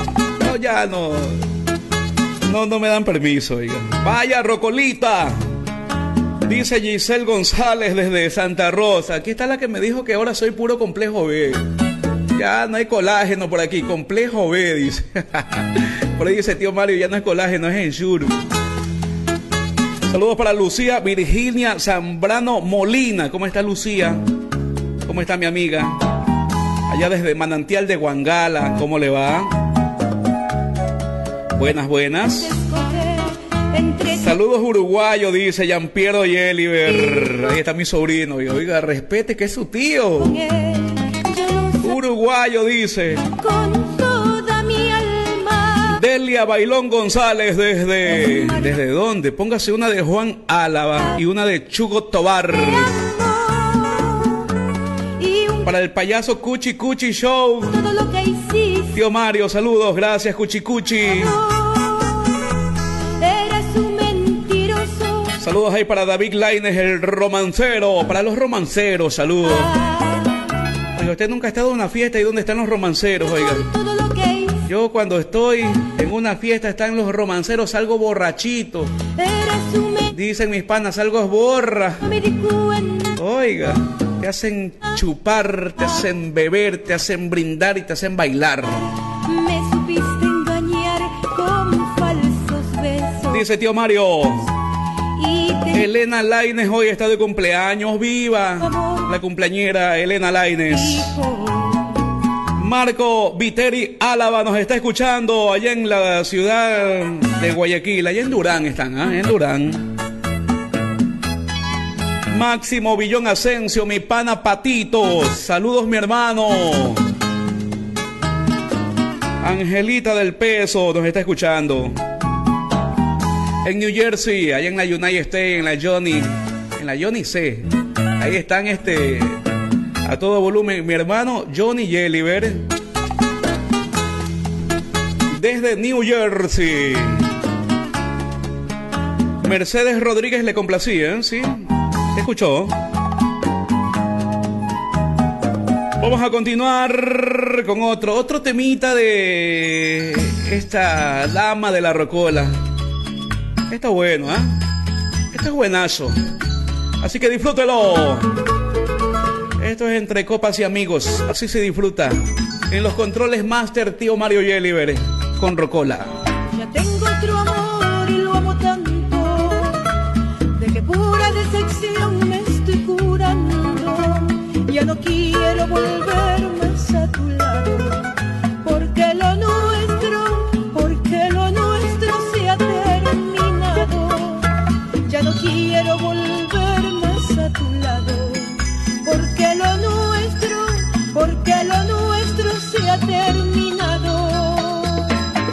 no me dan permiso, oiga. Vaya rocolita, dice Giselle González desde Santa Rosa. Aquí está la que me dijo que ahora soy puro complejo B. Ya no hay colágeno por aquí, complejo B, dice. Por ahí dice tío Mario, ya no es colágeno, es Ensure. Saludos para Lucía Virginia Zambrano Molina. ¿Cómo está Lucía? ¿Cómo está mi amiga? Allá desde Manantial de Guangala, ¿cómo le va? Buenas. Saludos uruguayo, dice Jean-Pierre Yeliver. Ahí está mi sobrino. Y oiga, respete que es su tío. Uruguayo, dice. Con toda mi alma. Delia Bailón González, ¿desde dónde? Póngase una de Juan Álava y una de Chugo Tobar. Para el payaso Cuchi Cuchi Show. Todo lo que hiciste. Tío Mario, saludos, gracias Cuchi Cuchi. Eres un mentiroso. Saludos ahí para David Lainez, el romancero. Para los romanceros, saludos. Oiga, usted nunca ha estado en una fiesta y ¿dónde están los romanceros? Oiga, yo cuando estoy en una fiesta están los romanceros, salgo borrachito. Dicen mis panas, salgo borra. Oiga, te hacen chupar, te hacen beber, te hacen brindar y te hacen bailar. Me supiste engañar. Dice tío Mario. Elena Lainez hoy está de cumpleaños. ¡Viva! La cumpleañera Elena Lainez. Marco Viteri Álava nos está escuchando allá en la ciudad de Guayaquil. Allá en Durán están, ¿eh? En Durán. Máximo Villón Asensio, mi pana Patitos. Saludos, mi hermano. Angelita del Peso nos está escuchando. En New Jersey, allá en la United States, en la Johnny C. Ahí están a todo volumen, mi hermano Johnny Yeliver. Desde New Jersey. Mercedes Rodríguez le complacía, ¿sí? ¿Se escuchó? Vamos a continuar con otro temita de esta dama de la rocola. Está bueno, ¿eh? Esto es buenazo. Así que disfrútelo. Esto es entre copas y amigos. Así se disfruta. En los controles Master, tío Mario Yeliver con rocola. Ya tengo otro amor y lo amo tanto, de que pura decepción me estoy curando. Ya no quiero volver más a tu lado, porque lo nuestro se ha terminado. Ya no quiero volver más a tu lado, porque lo nuestro se ha terminado.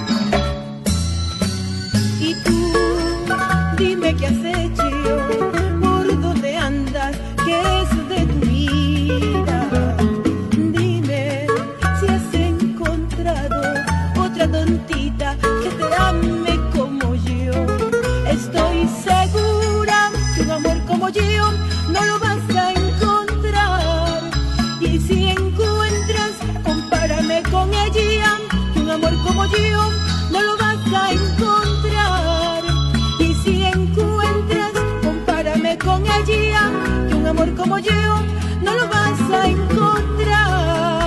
Y tú, dime qué has hecho, por dónde andas, qué es de tu vida. Dime si has encontrado otra tontita que te ame como yo. Estoy segura que un amor como yo no lo vas a encontrar. Y si encuentras, compárame con ella, que un amor como yo no lo vas a encontrar. Y si encuentras, compárame con ella, que un amor como yo no lo vas a encontrar.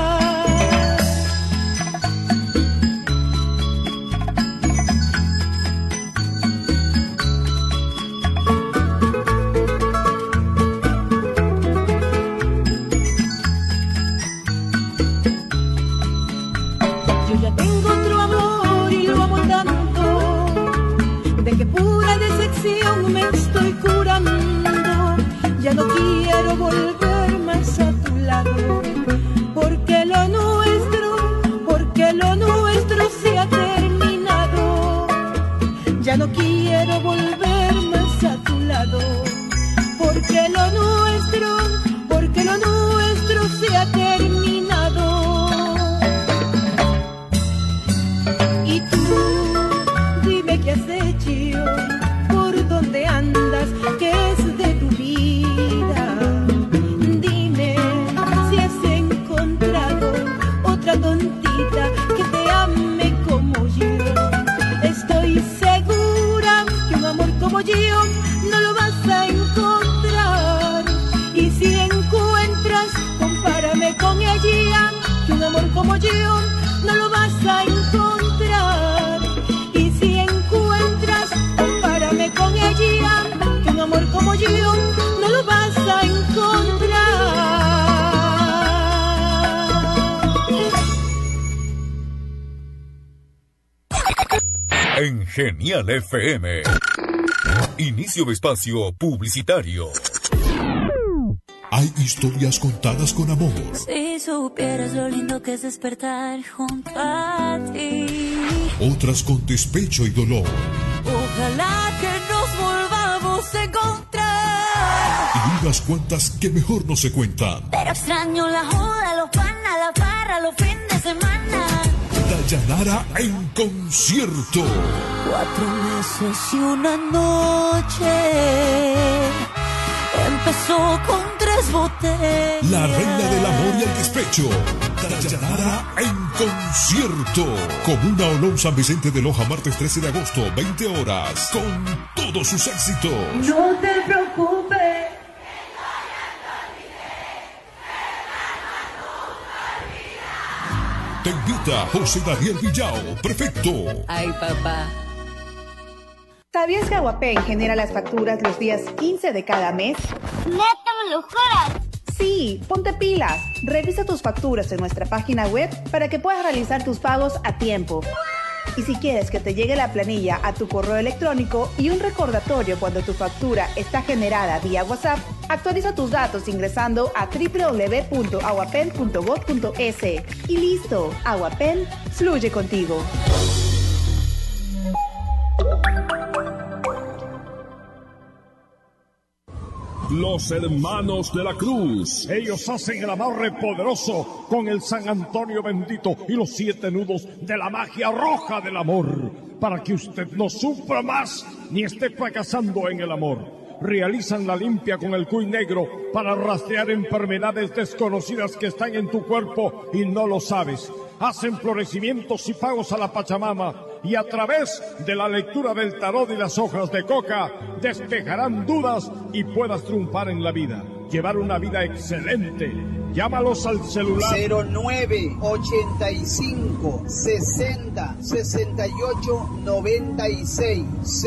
Me estoy curando, ya no quiero volver más a tu lado, porque lo nuestro se ha terminado. Ya no quiero volver más a tu lado, porque lo nuestro se ha terminado. Y tú, dime qué has hecho, dónde andas, qué es de tu vida. Dime si has encontrado otra tontita que te ame como yo. Estoy segura que un amor como yo no lo vas a encontrar. Y si encuentras, compárame con ella, que un amor como yo no lo vas a encontrar. Y si encuentras, compárame con ella, que un amor como yo no lo vas a encontrar. En Genial FM. Inicio de espacio publicitario. Hay historias contadas con amor. Si supieras lo lindo que es despertar junto a ti. Otras con despecho y dolor. Ojalá que nos volvamos a encontrar. Y unas cuantas que mejor no se cuentan. Pero extraño la joda, los panas, la farra, los fines de semana. Dayanara en concierto. 4 meses y una noche. Empezó con 3 botellas. La reina del amor y el despecho. Dayanara en concierto. Comuna Olón, San Vicente de Loja, martes 13 de agosto, 20 horas. Con todos sus éxitos. No te preocupes. Te invita José Daniel Villao, prefecto. Ay, papá. ¿Sabías que Aguapen genera las facturas los días 15 de cada mes? ¡Neta, me lo juras! Sí, ponte pilas. Revisa tus facturas en nuestra página web para que puedas realizar tus pagos a tiempo. Y si quieres que te llegue la planilla a tu correo electrónico y un recordatorio cuando tu factura está generada vía WhatsApp, actualiza tus datos ingresando a www.aguapen.gov.es. Y listo, Aguapen fluye contigo. Los hermanos de la cruz. Ellos hacen el amarre poderoso con el San Antonio bendito y los 7 nudos de la magia roja del amor, para que usted no sufra más ni esté fracasando en el amor. Realizan la limpia con el cuy negro para rastrear enfermedades desconocidas que están en tu cuerpo y no lo sabes. Hacen florecimientos y pagos a la Pachamama, y a través de la lectura del tarot y las hojas de coca despejarán dudas y puedas triunfar en la vida, llevar una vida excelente. Llámalos al celular 0985 60 68 96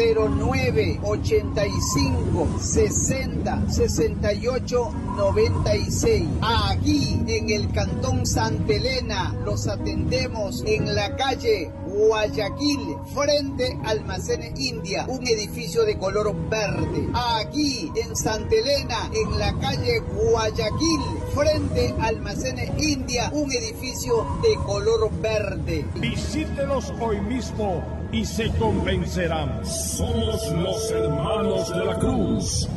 0985 60 68 96. Aquí en el Cantón Santa Elena los atendemos en la calle Guayaquil, frente a Almacenes India, un edificio de color verde. Aquí en Santa Elena, en la calle Guayaquil, frente a Almacenes India, un edificio de color verde. Visítelos hoy mismo y se convencerán. Somos los hermanos de la cruz.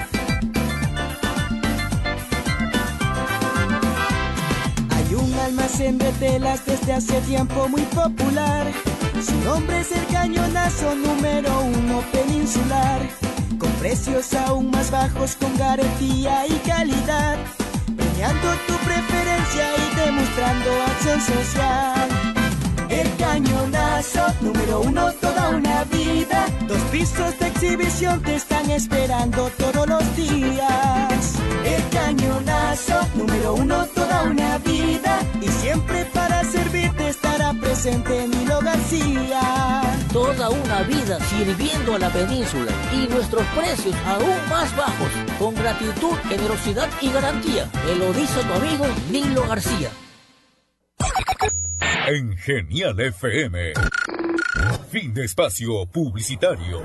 Hay un almacén de telas desde hace tiempo muy popular. Su nombre es el Cañonazo número 1 peninsular. Con precios aún más bajos, con garantía y calidad. Premiando tu preferencia y demostrando acción social. El Cañonazo número 1, toda una vida. 2 pisos de exhibición te están esperando todos los días. El Cañonazo número 1, toda una vida. Y siempre para servirte estará presente Nilo García. Toda una vida sirviendo a la península y nuestros precios aún más bajos, con gratitud, generosidad y garantía. Te lo dice tu amigo Nilo García. En Genial FM. Fin de espacio publicitario.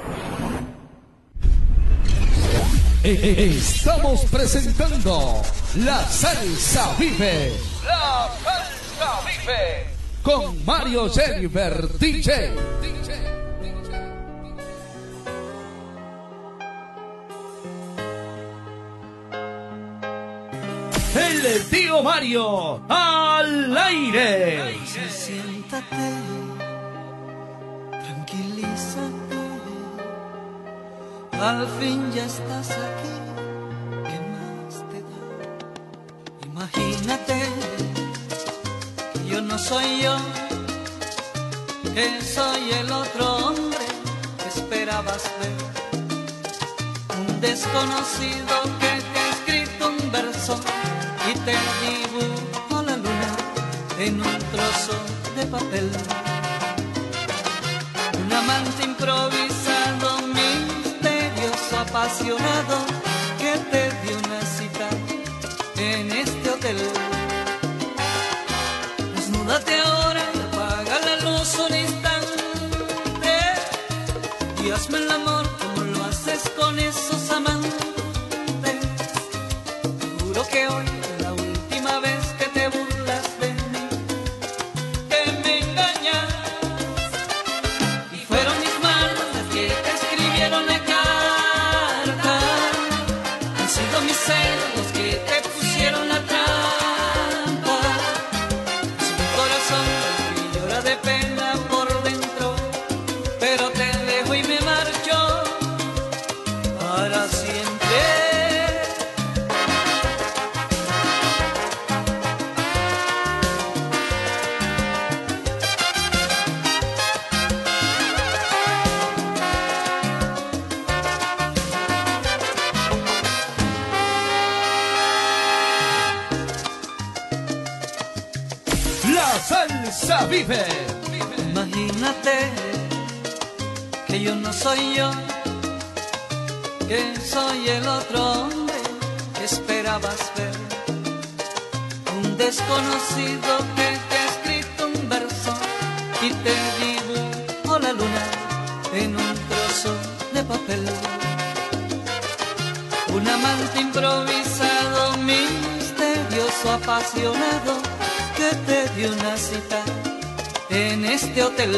Estamos presentando La Salsa Vive. La Salsa Vive. Con Mario Jennifer DJ. El tío Mario al aire. Siéntate, tranquilízate. Al fin ya estás aquí. ¿Qué más te da? Imagínate que yo no soy yo, que soy el otro hombre que esperabas ver. Un desconocido que te ha escrito un verso y te dibujo la luna en un trozo de papel. Un amante improvisado, misterioso, apasionado, que te dio una cita en este hotel. Desnúdate ahora, apaga la luz un instante y hazme el amor como lo haces con esos amantes. Juro que hoy vez que te burlas de mí, que me engañas, y fueron mis manos las que te escribieron la carta, han sido mis celos los que te pusieron la trampa, es mi corazón que llora de pena por dentro, pero te dejo y me marcho para siempre. Salsa Vive. Imagínate que yo no soy yo, que soy el otro hombre que esperabas ver. Un desconocido que te ha escrito un verso y te dibujó la luna en un trozo de papel. Un amante improvisado, misterioso, apasionado, que te dio una cita en este hotel.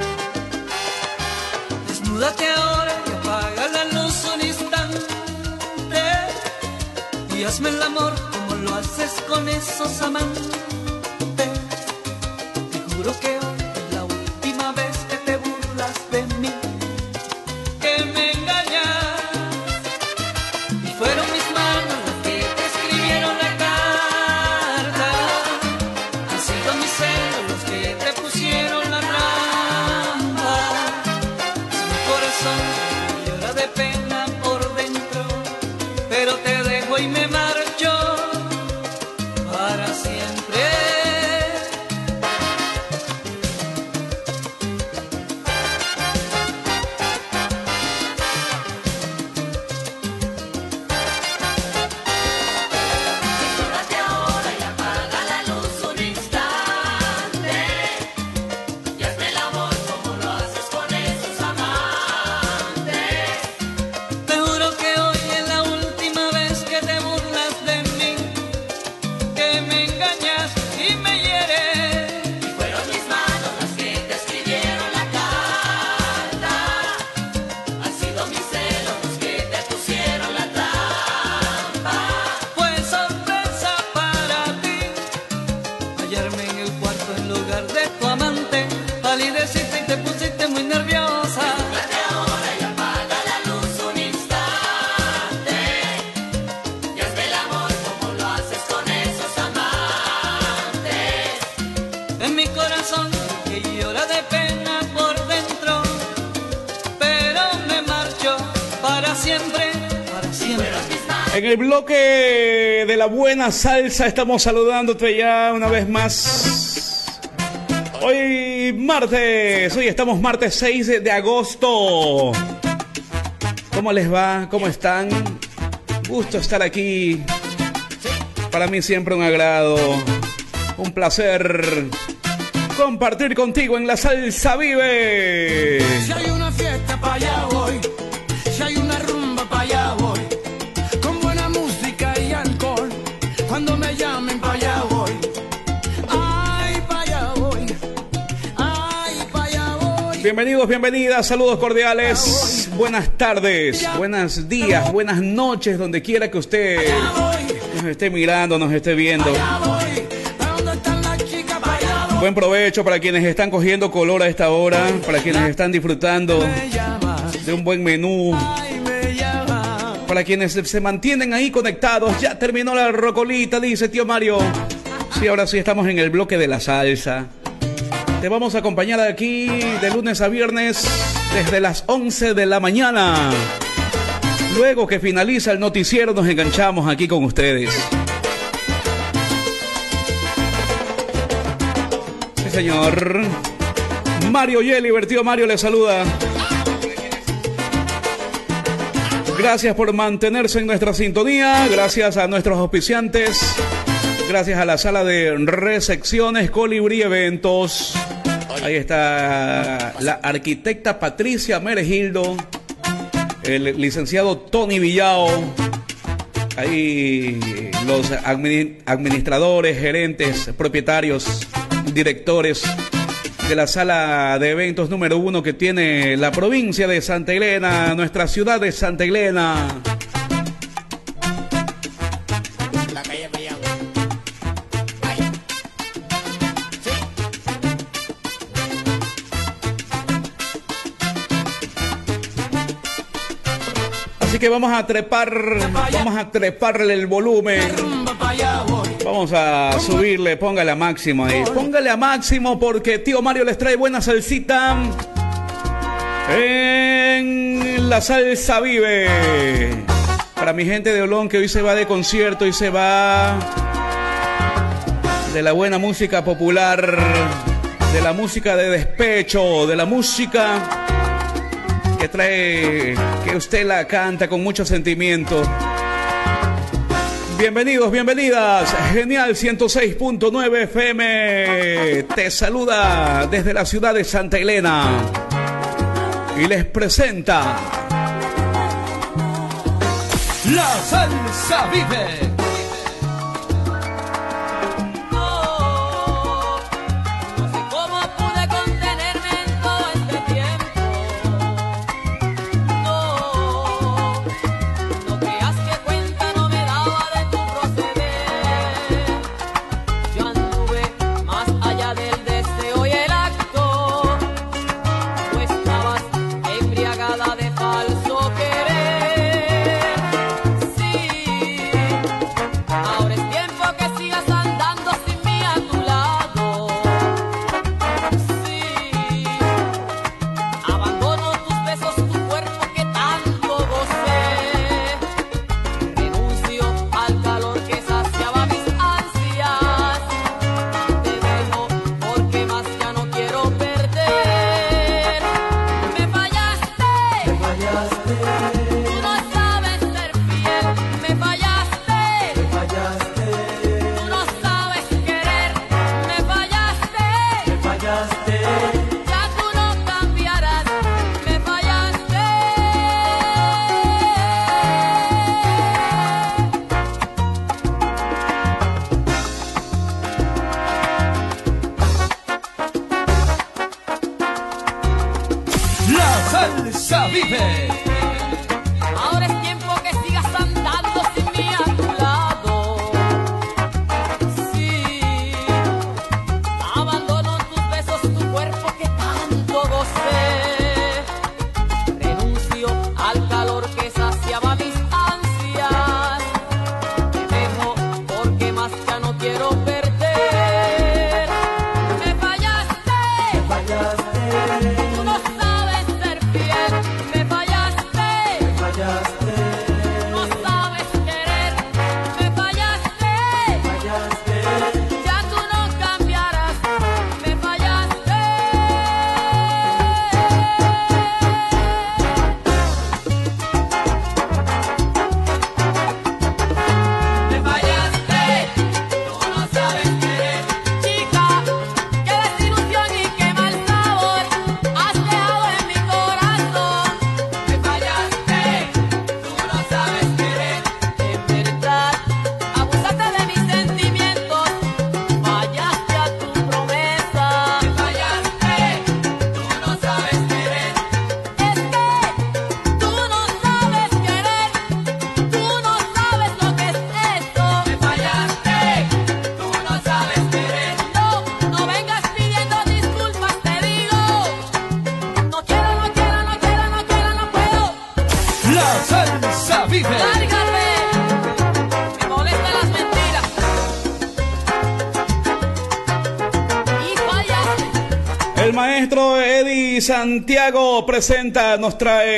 Desnúdate ahora y apaga la luz un instante y hazme el amor como lo haces con esos amantes. Te juro que hoy es la última vez que te burlas de mí, que me engañas. Y fueron mis manos las que te escribieron la carta, han sido mis celos los que te pusieron la trampa. Es mi corazón que llora de pena por dentro, pero te dejo y me marcho para siempre. Desnúdate ahora y apaga la luz un instante y hazme el amor como lo haces con esos amantes. Te juro que hoy es la última vez que te burlas de mí, que me engañas y me hieres. Y fueron mis manos las que te escribieron la carta, han sido mis celos los que te pusieron la trampa. Fue sorpresa para ti hallarme en el cuarto en lugar de tu amante. Palideciste y te pusiste muy nerviosa. Desnúdate ahora y apaga la luz un instante y hazme el amor como lo haces con esos amantes. En mi corazón que llora de pena por dentro, pero me marcho para siempre, para siempre. En el bloque de la buena salsa estamos saludándote ya una vez más. Hoy martes, hoy estamos martes 6 de agosto. ¿Cómo les va? ¿Cómo están? Gusto estar aquí. Para mí siempre un agrado, un placer compartir contigo en La Salsa Vive. Si hay una fiesta pa' allá voy, si hay una rumba pa' allá voy, con buena música y alcohol, cuando me llamen pa' allá voy. Ay, pa' allá voy, ay, pa' allá voy. Bienvenidos, bienvenidas, saludos cordiales. Buenas tardes, buenos días, buenas noches, donde quiera que usted nos esté mirando, nos esté viendo. Buen provecho para quienes están cogiendo color a esta hora, para quienes están disfrutando de un buen menú, para quienes se mantienen ahí conectados. Ya terminó la rocolita, dice tío Mario. Sí, ahora sí estamos en el bloque de la salsa. Te vamos a acompañar aquí de lunes a viernes desde las 11 de la mañana. Luego que finaliza el noticiero nos enganchamos aquí con ustedes. Sí, señor. Mario Yeliver, tío Mario le saluda. Gracias por mantenerse en nuestra sintonía. Gracias a nuestros auspiciantes. Gracias a la sala de recepciones Colibrí Eventos. Ahí está la arquitecta Patricia Meregildo, el licenciado Tony Villao, ahí los administradores, gerentes, propietarios, directores de la sala de eventos número 1 que tiene la provincia de Santa Elena, nuestra ciudad de Santa Elena. Así que vamos a treparle el volumen. Vamos a subirle, póngale a máximo ahí. Póngale a máximo porque tío Mario les trae buena salsita en La Salsa Vive. Para mi gente de Olón que hoy se va de concierto y se va de la buena música popular, de la música de despecho, de la música que trae, que usted la canta con mucho sentimiento. Bienvenidos, bienvenidas. Genial 106.9 FM. Te saluda desde la ciudad de Santa Elena. Y les presenta La Salsa Vive. Santiago presenta, nos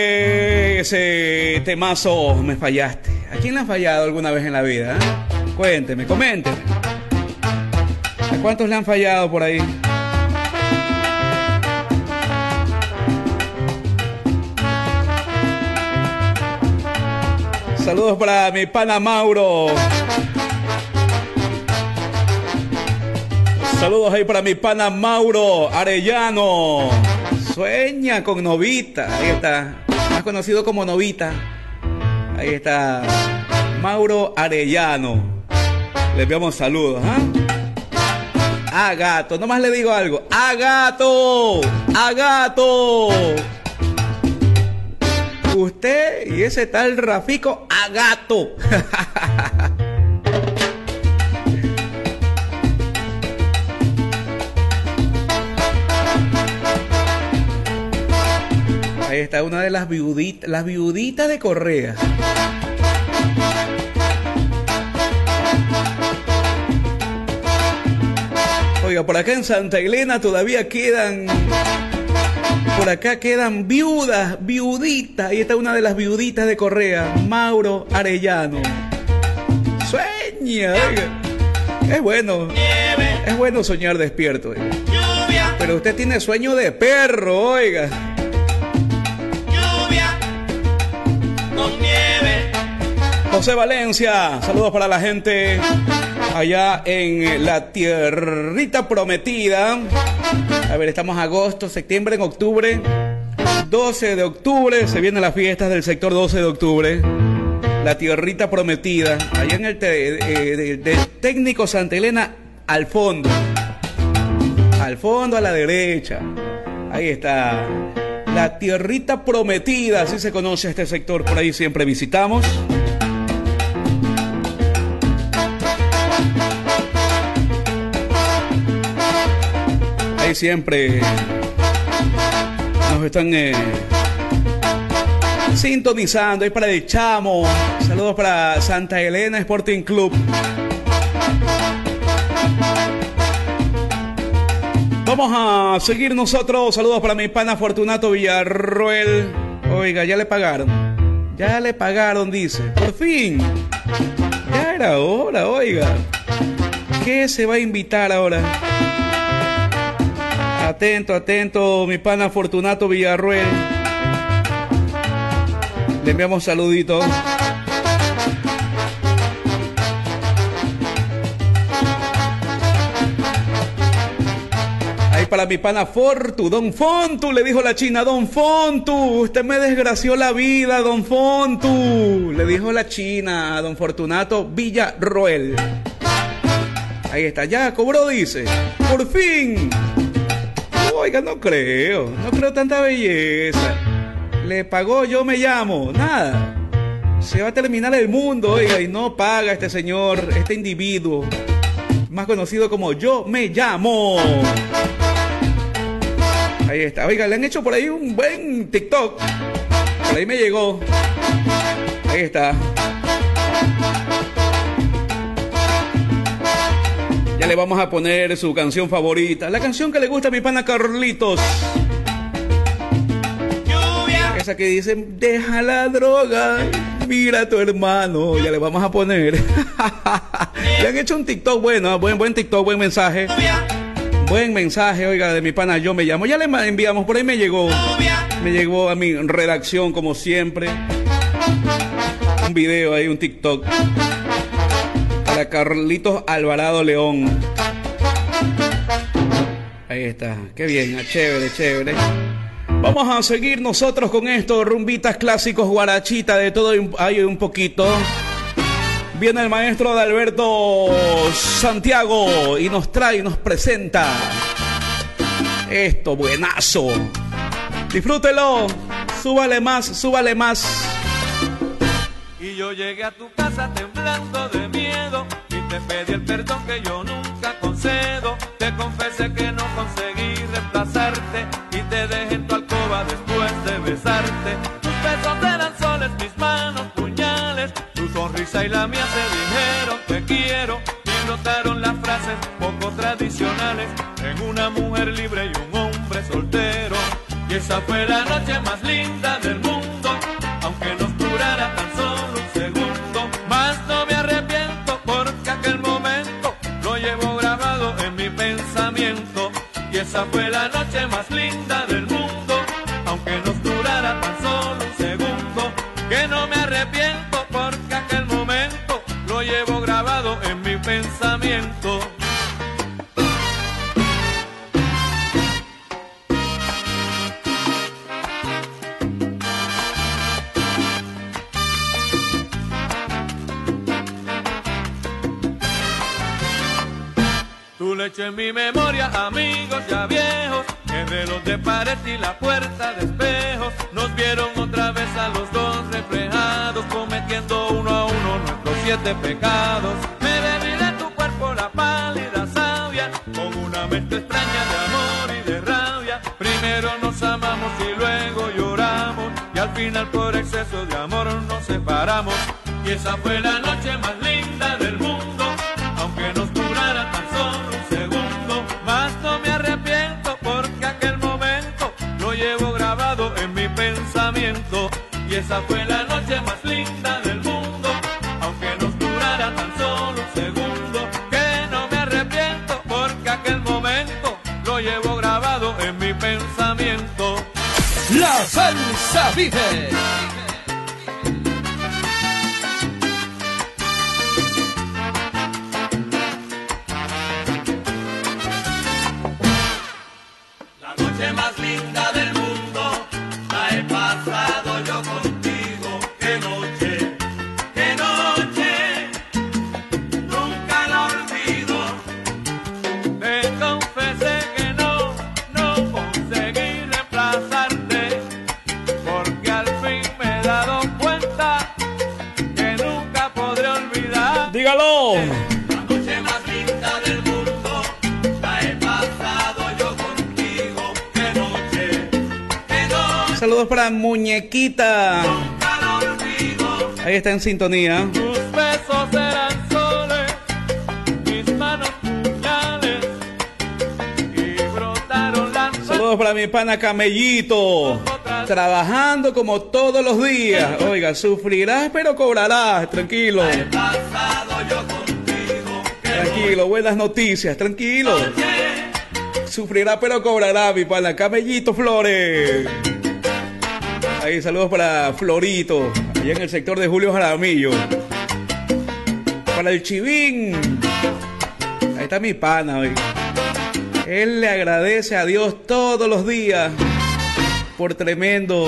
trae ese temazo, Me Fallaste. ¿A quién le ha fallado alguna vez en la vida? Cuénteme, coménteme. ¿A cuántos le han fallado por ahí? Saludos para mi pana Mauro. Saludos ahí para mi pana Mauro Arellano. Sueña con Novita, ahí está, más conocido como Novita. Ahí está Mauro Arellano. Le enviamos saludos, A gato, nomás le digo algo. A gato, a gato. Usted y ese tal Rafico, a gato. Ahí está una de las viuditas de Correa. Oiga, por acá en Santa Elena todavía quedan, por acá quedan viuditas. Ahí está una de las viuditas de Correa, Mauro Arellano. Sueña, oiga. Es bueno soñar despierto, oiga. Pero usted tiene sueño de perro, oiga. José Valencia, saludos para la gente allá en la tierrita prometida. A ver, estamos agosto, septiembre, en octubre. 12 de octubre, se vienen las fiestas del sector 12 de octubre. La tierrita prometida, allá en el del técnico Santa Elena, al fondo. Al fondo, a la derecha. Ahí está. La tierrita prometida, así se conoce este sector, por ahí siempre visitamos. Ahí siempre nos están sintonizando. Ahí para el Chamo. Saludos para Santa Elena Sporting Club. Vamos a seguir nosotros. Saludos para mi pana Fortunato Villarroel. Oiga, ya le pagaron. Ya le pagaron, dice. Por fin. Ya era hora, oiga. ¿Qué se va a invitar ahora? Atento, atento, mi pana Fortunato Villarroel. Le enviamos saluditos. Para mi pana Fortu, Don Fontu, le dijo la China, Don Fontu, usted me desgració la vida, Don Fontu, le dijo la China a Don Fortunato Villarroel. Ahí está, ya cobró, dice, por fin. Oiga, no creo tanta belleza. Le pagó, yo me llamo, nada. Se va a terminar el mundo, oiga, y no paga este señor, este individuo, más conocido como Yo Me Llamo. Ahí está. Oiga, le han hecho por ahí un buen TikTok. Por ahí me llegó. Ahí está. Ya le vamos a poner su canción favorita. La canción que le gusta a mi pana Carlitos. Lluvia. Esa que dice, deja la droga, mira a tu hermano. Ya le vamos a poner. Le han hecho un TikTok bueno, buen TikTok, buen mensaje. Lluvia. Buen mensaje, oiga, de mi pana Yo Me Llamo. Ya le enviamos, por ahí me llegó. Me llegó a mi redacción, como siempre. Un video ahí, un TikTok. Para Carlitos Alvarado León. Ahí está. Qué bien, chévere, chévere. Vamos a seguir nosotros con esto. Rumbitas clásicos, guarachita, de todo hay un poquito. Viene el maestro Adalberto Santiago y nos presenta esto, buenazo. Disfrútelo, súbale más, súbale más. Y yo llegué a tu casa temblando de miedo y te pedí el perdón que yo nunca concedo. Te confesé que no conseguí reemplazarte y te dejé en tu alcoba después de besarte. Tus besos eran soles, mis manos puñales. Tu sonrisa y la mía se dijeron te quiero y brotaron las frases poco tradicionales en una mujer libre y un hombre soltero. Y esa fue la noche más linda del mundo, aunque nos durara tan solo un segundo. Más no me arrepiento porque aquel momento lo llevo grabado en mi pensamiento. Y esa fue la noche más linda del mundo, aunque nos durara tan solo un segundo. Que no me arrepiento porque aquel momento lo llevo grabado en mi pensamiento. Tu leche en mi memoria, amigos ya viejos, que de los de pared y la puerta de espejos nos vieron otra vez a los dos reflejados, cometiendo uno a uno nuestros 7 pecados. Me bebí de tu cuerpo la pálida savia, con una mezcla extraña de amor y de rabia. Primero nos amamos y luego lloramos, y al final por exceso de amor nos separamos. Y esa fue la noche más linda del mundo, aunque nos durara tan solo un segundo. Más no me arrepiento porque aquel momento lo llevo grabado en mi pensamiento. Y esa fue la noche más linda del mundo, aunque nos durara tan solo un segundo. Que no me arrepiento porque aquel momento lo llevo grabado en mi pensamiento. La salsa vive. Camellito. La noche más linda del mundo la he pasado yo contigo. Qué noche, qué noche. Saludos para Muñequita. Ahí está en sintonía. Tus besos eran soles, mis manos puñales y brotaron lanzas. Saludos para mi pana Camellito. Trabajando como todos los días. Oiga, sufrirás pero cobrarás. Tranquilo. Tranquilo, buenas noticias. Tranquilo. Sufrirá pero cobrará, mi pana Camellito Flores. Ahí saludos para Florito, allá en el sector de Julio Jaramillo. Para el Chivín. Ahí está mi pana, oiga. Él le agradece a Dios todos los días por tremendo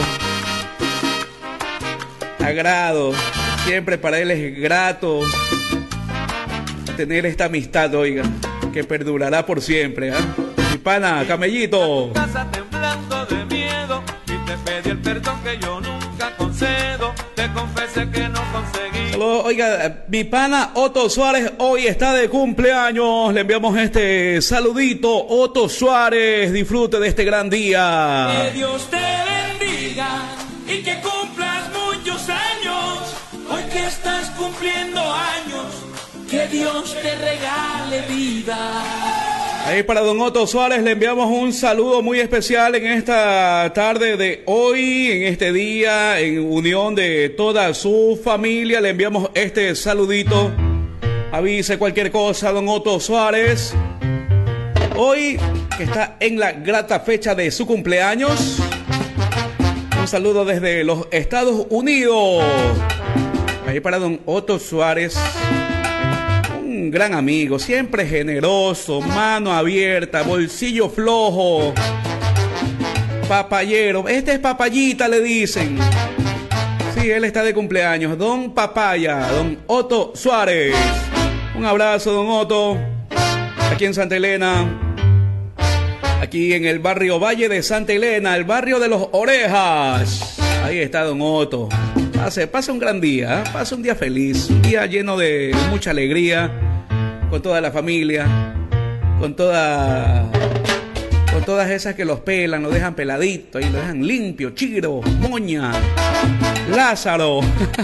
agrado. Siempre para él es grato tener esta amistad, oiga, que perdurará por siempre, ¿eh? Mi pana, Camellito. Casa temblando de miedo y te pedí el perdón que yo nunca concedo. Te confesé que no conseguí. Saludos, oiga, mi pana Otto Suárez hoy está de cumpleaños. Le enviamos este saludito, Otto Suárez. Disfrute de este gran día. Que Dios te bendiga y que cumplas muchos años. Hoy que estás cumpliendo años, que Dios te regale vida. Ahí para don Otto Suárez le enviamos un saludo muy especial en esta tarde de hoy, en este día, en unión de toda su familia. Le enviamos este saludito. Avise cualquier cosa, don Otto Suárez. Hoy, que está en la grata fecha de su cumpleaños. Un saludo desde los Estados Unidos. Ahí para don Otto Suárez. Un gran amigo, siempre generoso, mano abierta, bolsillo flojo, papayero. Este es Papayita, le dicen. Sí, él está de cumpleaños. Don Papaya, don Otto Suárez. Un abrazo, don Otto. Aquí en Santa Elena. Aquí en el barrio Valle de Santa Elena, el barrio de los Orejas. Ahí está don Otto. Pase un gran día, ¿eh? Pase un día feliz, un día lleno de mucha alegría, con toda la familia, con todas esas que los pelan, los dejan peladito y lo dejan limpio, Chiro, Moña, Lázaro.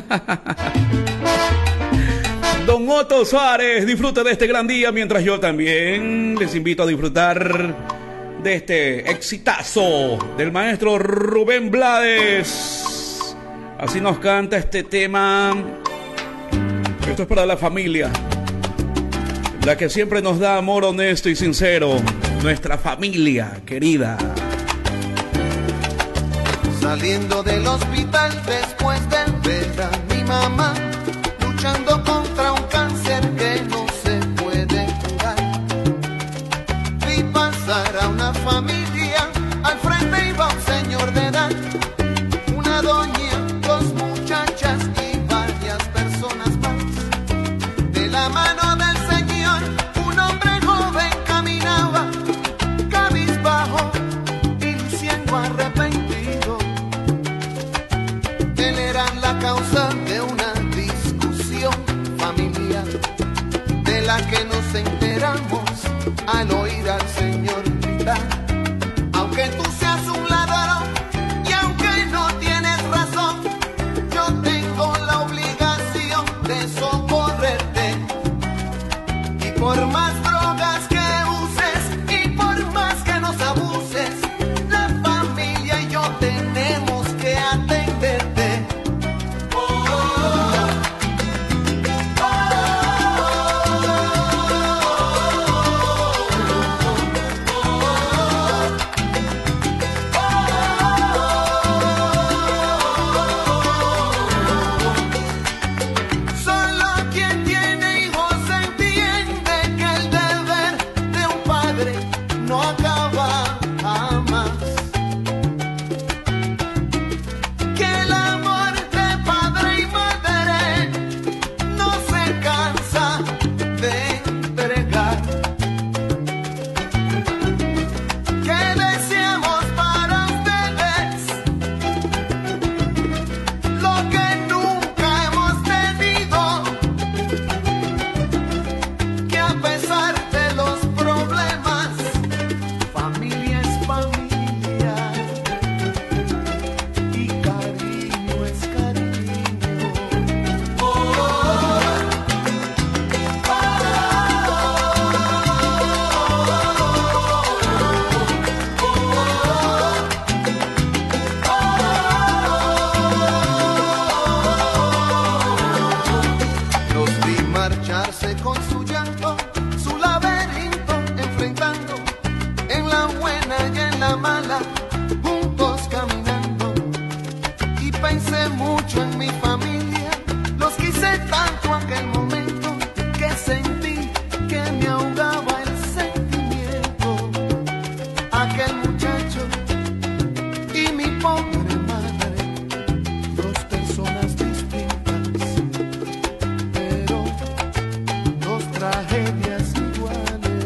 Don Otto Suárez, disfrute de este gran día, mientras yo también les invito a disfrutar de este exitazo del maestro Rubén Blades. Así nos canta este tema. Esto es para la familia, la que siempre nos da amor honesto y sincero, nuestra familia querida. Saliendo del hospital después de ver a mi mamá luchando contra un cáncer que no se puede curar, vi pasar a una familia, al frente iba un señor de edad, una doña, dos muchachas y varias personas más. De la mano del Señor, un hombre joven caminaba, cabizbajo y luciendo arrepentido. Él era la causa de una discusión familiar, de la que nos enteramos al oír al Señor gritar: aunque tú seas un ladrón y aunque no tienes razón, yo tengo la obligación de socorrerte. Y por más drogas que uses y por más que nos abuses, la familia y yo tenemos que atenderte. Solo quien tiene hijos entiende que el llanto, su laberinto, enfrentando en la buena y en la mala, juntos caminando. Y pensé mucho en mi familia, los quise tanto aquel momento que sentí que me ahogaba el sentimiento. Aquel muchacho y mi pobre madre, dos personas distintas, pero dos tragedias iguales.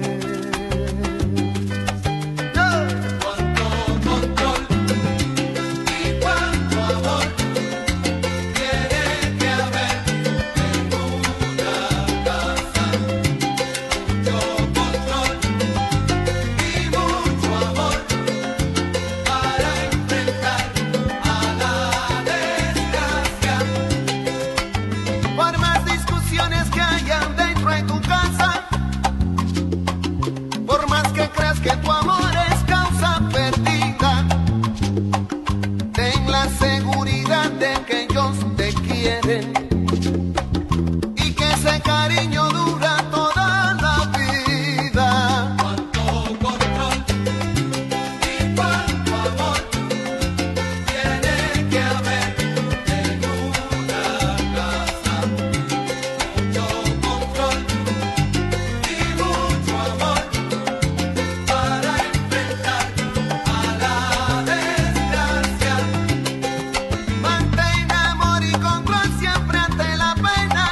Cuánto control y cuánto amor tiene que haber en una casa. Mucho control y mucho amor para enfrentar a la desgracia. Por más discusiones que hayan dentro de tu casa, por más que creas que tu amor es causa perdida, ten la seguridad de que ellos te quieren y que ese cariño dura toda la vida. Cuánto control y cuánto amor tiene que haber en una casa. Mucho control y mucho amor para enfrentar a la desgracia. Mantén amor y control siempre ante la pena,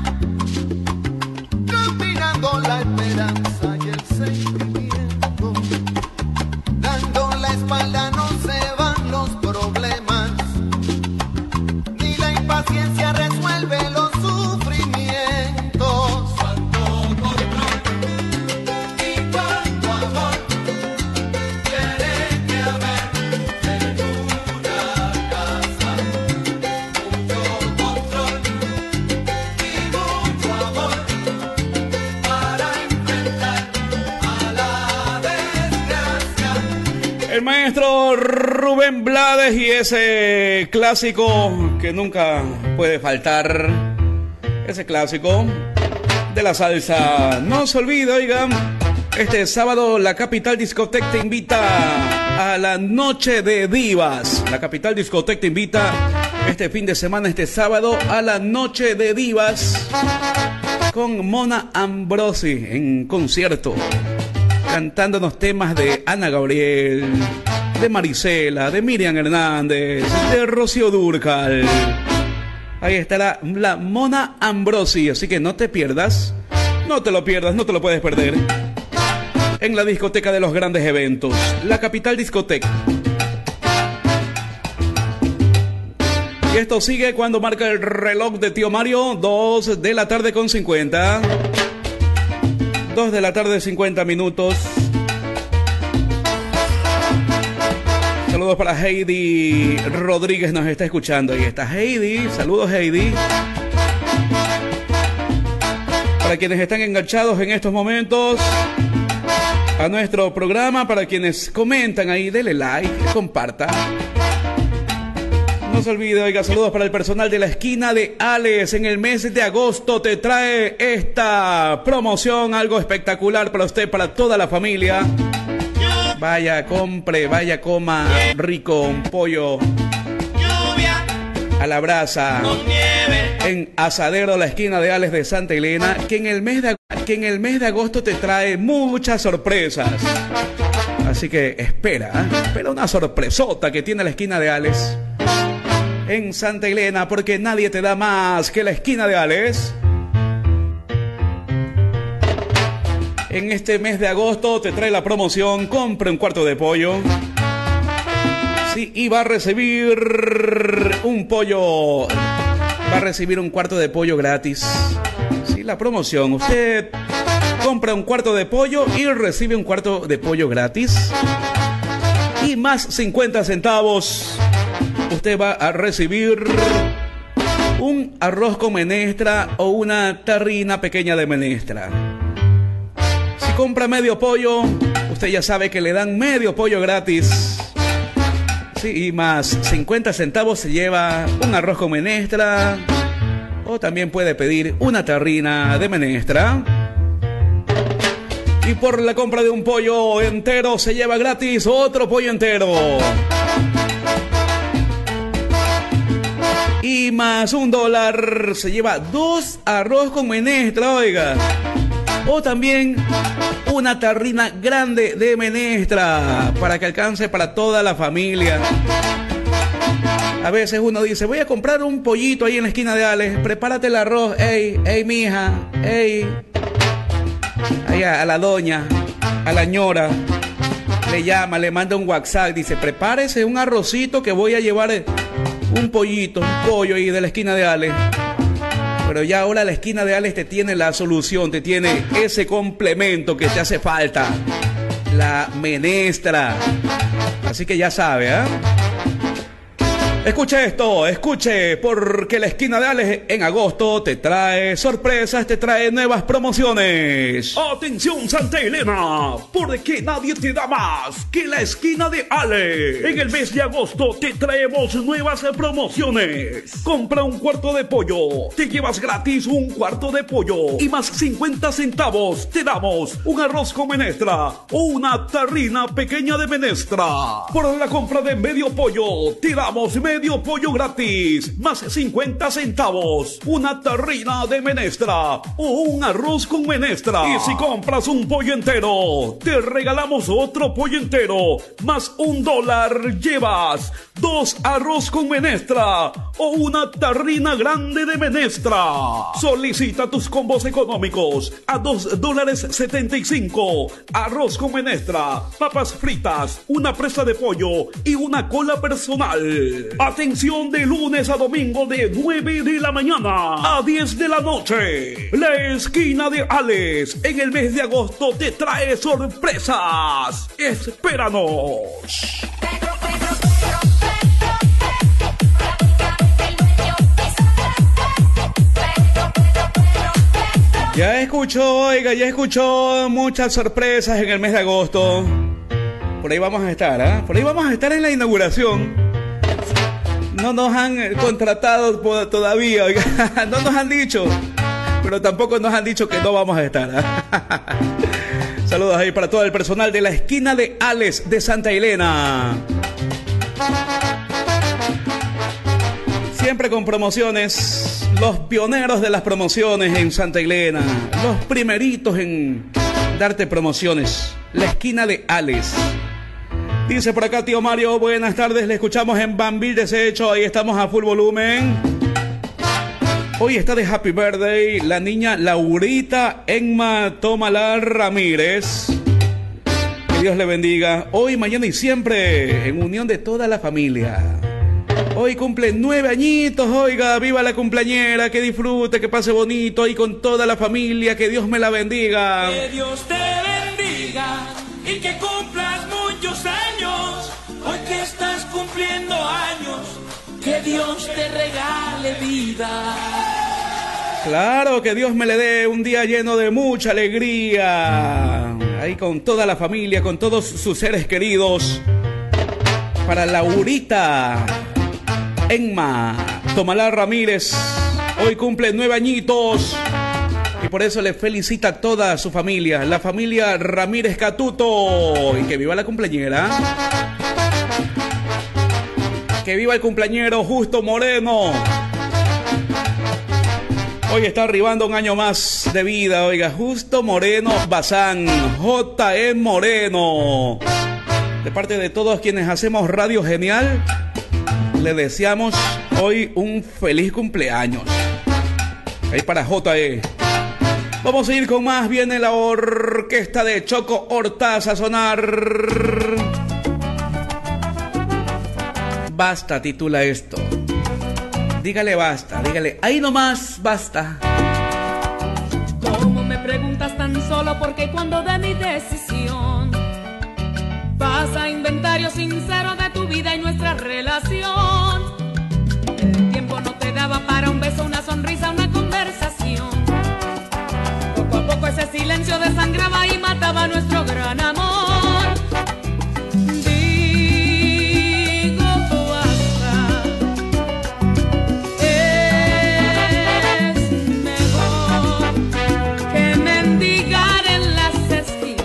combinando la esperanza y el sentimiento. Dando la espalda no se van los problemas, ni la impaciencia resuelve los sufrimientos. Cuánto control y cuánto amor tiene que haber en una casa. Mucho control y mucho amor para enfrentar a la desgracia. El maestro Rubén Blades y ese clásico que nunca puede faltar, ese clásico de la salsa. No se olvide, oigan, este sábado la Capital Discotec te invita a la Noche de Divas. La Capital Discotec te invita este fin de semana, este sábado, a la Noche de Divas con Mona Ambrosi en concierto, cantándonos temas de Ana Gabriel, de Marisela, de Miriam Hernández, de Rocío Dúrcal. Ahí estará la Mona Ambrosi, así que no te pierdas, no te lo pierdas, no te lo puedes perder. En la discoteca de los grandes eventos, la Capital Discotec. Y esto sigue cuando marca el reloj de Tío Mario, 2 de la tarde con 50. 2 de la tarde, 50 minutos. Saludos para Heidi Rodríguez, nos está escuchando. Ahí está Heidi, saludos Heidi. Para quienes están enganchados en estos momentos a nuestro programa, para quienes comentan ahí, dele like, comparta. No se olvide, oiga, saludos para el personal de la esquina de Alex. En el mes de agosto te trae esta promoción, algo espectacular para usted, para toda la familia. Vaya, compre, vaya, coma rico, un pollo a la brasa en Asadero, la esquina de Alex de Santa Elena, que en el mes de agosto te trae muchas sorpresas. Así que espera una sorpresota que tiene la esquina de Alex en Santa Elena, porque nadie te da más que la esquina de Alex. En este mes de agosto te trae la promoción, compre un cuarto de pollo. Sí, y va a recibir un pollo, va a recibir un cuarto de pollo gratis. Sí, la promoción, usted compra un cuarto de pollo y recibe un cuarto de pollo gratis. Y más 50 centavos, usted va a recibir un arroz con menestra o una tarrina pequeña de menestra. Si compra medio pollo, usted ya sabe que le dan medio pollo gratis. Sí, y más 50 centavos se lleva un arroz con menestra, o también puede pedir una tarrina de menestra. Y por la compra de un pollo entero se lleva gratis otro pollo entero. Y más $1 se lleva 2 arroz con menestra, oiga. O también una tarrina grande de menestra para que alcance para toda la familia. A veces uno dice, voy a comprar un pollito ahí en la esquina de Alex, prepárate el arroz, ey, mija, ey. Ahí a la doña, a la ñora, le llama, le manda un WhatsApp, dice, prepárese un arrocito que voy a llevar un pollito, un pollo ahí de la esquina de Alex. Pero ya ahora la esquina de Alex te tiene la solución, te tiene ese complemento que te hace falta, la menestra. Así que ya sabe, ¿eh? Escuche esto, escuche, porque la esquina de Alex en agosto te trae sorpresas, te trae nuevas promociones. Atención Santa Elena, porque nadie te da más que la esquina de Alex. En el mes de agosto te traemos nuevas promociones. Compra un cuarto de pollo, te llevas gratis un cuarto de pollo y más 50 centavos te damos un arroz con menestra o una tarrina pequeña de menestra. Por la compra de medio pollo te damos medio pollo gratis, más 50 centavos, una tarrina de menestra o un arroz con menestra. Y si compras un pollo entero, te regalamos otro pollo entero, más $1 llevas 2 arroz con menestra o una tarrina grande de menestra. Solicita tus combos económicos a $2.75, arroz con menestra, papas fritas, una presa de pollo y una cola personal. Atención, de lunes a domingo de 9 de la mañana a 10 de la noche. La esquina de Alex en el mes de agosto te trae sorpresas. Espéranos. Ya escuchó, oiga, ya escuchó muchas sorpresas en el mes de agosto. Por ahí vamos a estar, ¿ah? Por ahí vamos a estar en la inauguración. No nos han contratado todavía, oiga. No nos han dicho, pero tampoco nos han dicho que no vamos a estar, ¿ah? Saludos ahí para todo el personal de la esquina de Alex de Santa Elena. Siempre con promociones, los pioneros de las promociones en Santa Elena, los primeritos en darte promociones, la esquina de Alex. Dice por acá tío Mario, buenas tardes, le escuchamos en Banville Desecho, ahí estamos a full volumen. Hoy está de Happy Birthday la niña Laurita Enma Tomalar Ramírez. Que Dios le bendiga, hoy, mañana y siempre, en unión de toda la familia. Hoy cumple 9 añitos, oiga, viva la cumpleañera, que disfrute, que pase bonito ahí con toda la familia, que Dios me la bendiga. Que Dios te bendiga y que cumplas muchos años, hoy que estás cumpliendo años, que Dios te regale vida. Claro, que Dios me le dé un día lleno de mucha alegría, ahí con toda la familia, con todos sus seres queridos. Para Laurita Enma Tomalar Ramírez, hoy cumple 9 añitos y por eso le felicita a toda su familia, la familia Ramírez Catuto, y que viva la cumpleañera, que viva el cumpleañero Justo Moreno. Hoy está arribando un año más de vida, oiga, Justo Moreno Bazán, J.E. Moreno. De parte de todos quienes hacemos Radio Genial, le deseamos hoy un feliz cumpleaños. Ahí para J.E. Vamos a ir con más. Viene la orquesta de Choco Hortaz a sonar. Basta titula esto. Dígale basta, dígale, ahí nomás basta. ¿Cómo me preguntas tan solo porque cuando de mi decisión pasa inventario sincero de tu vida y nuestra relación? El tiempo no te daba para un beso, una sonrisa, una conversación. Poco a poco ese silencio desangraba y mataba nuestro gran amor. Digo basta, es mejor que mendigar en las esquinas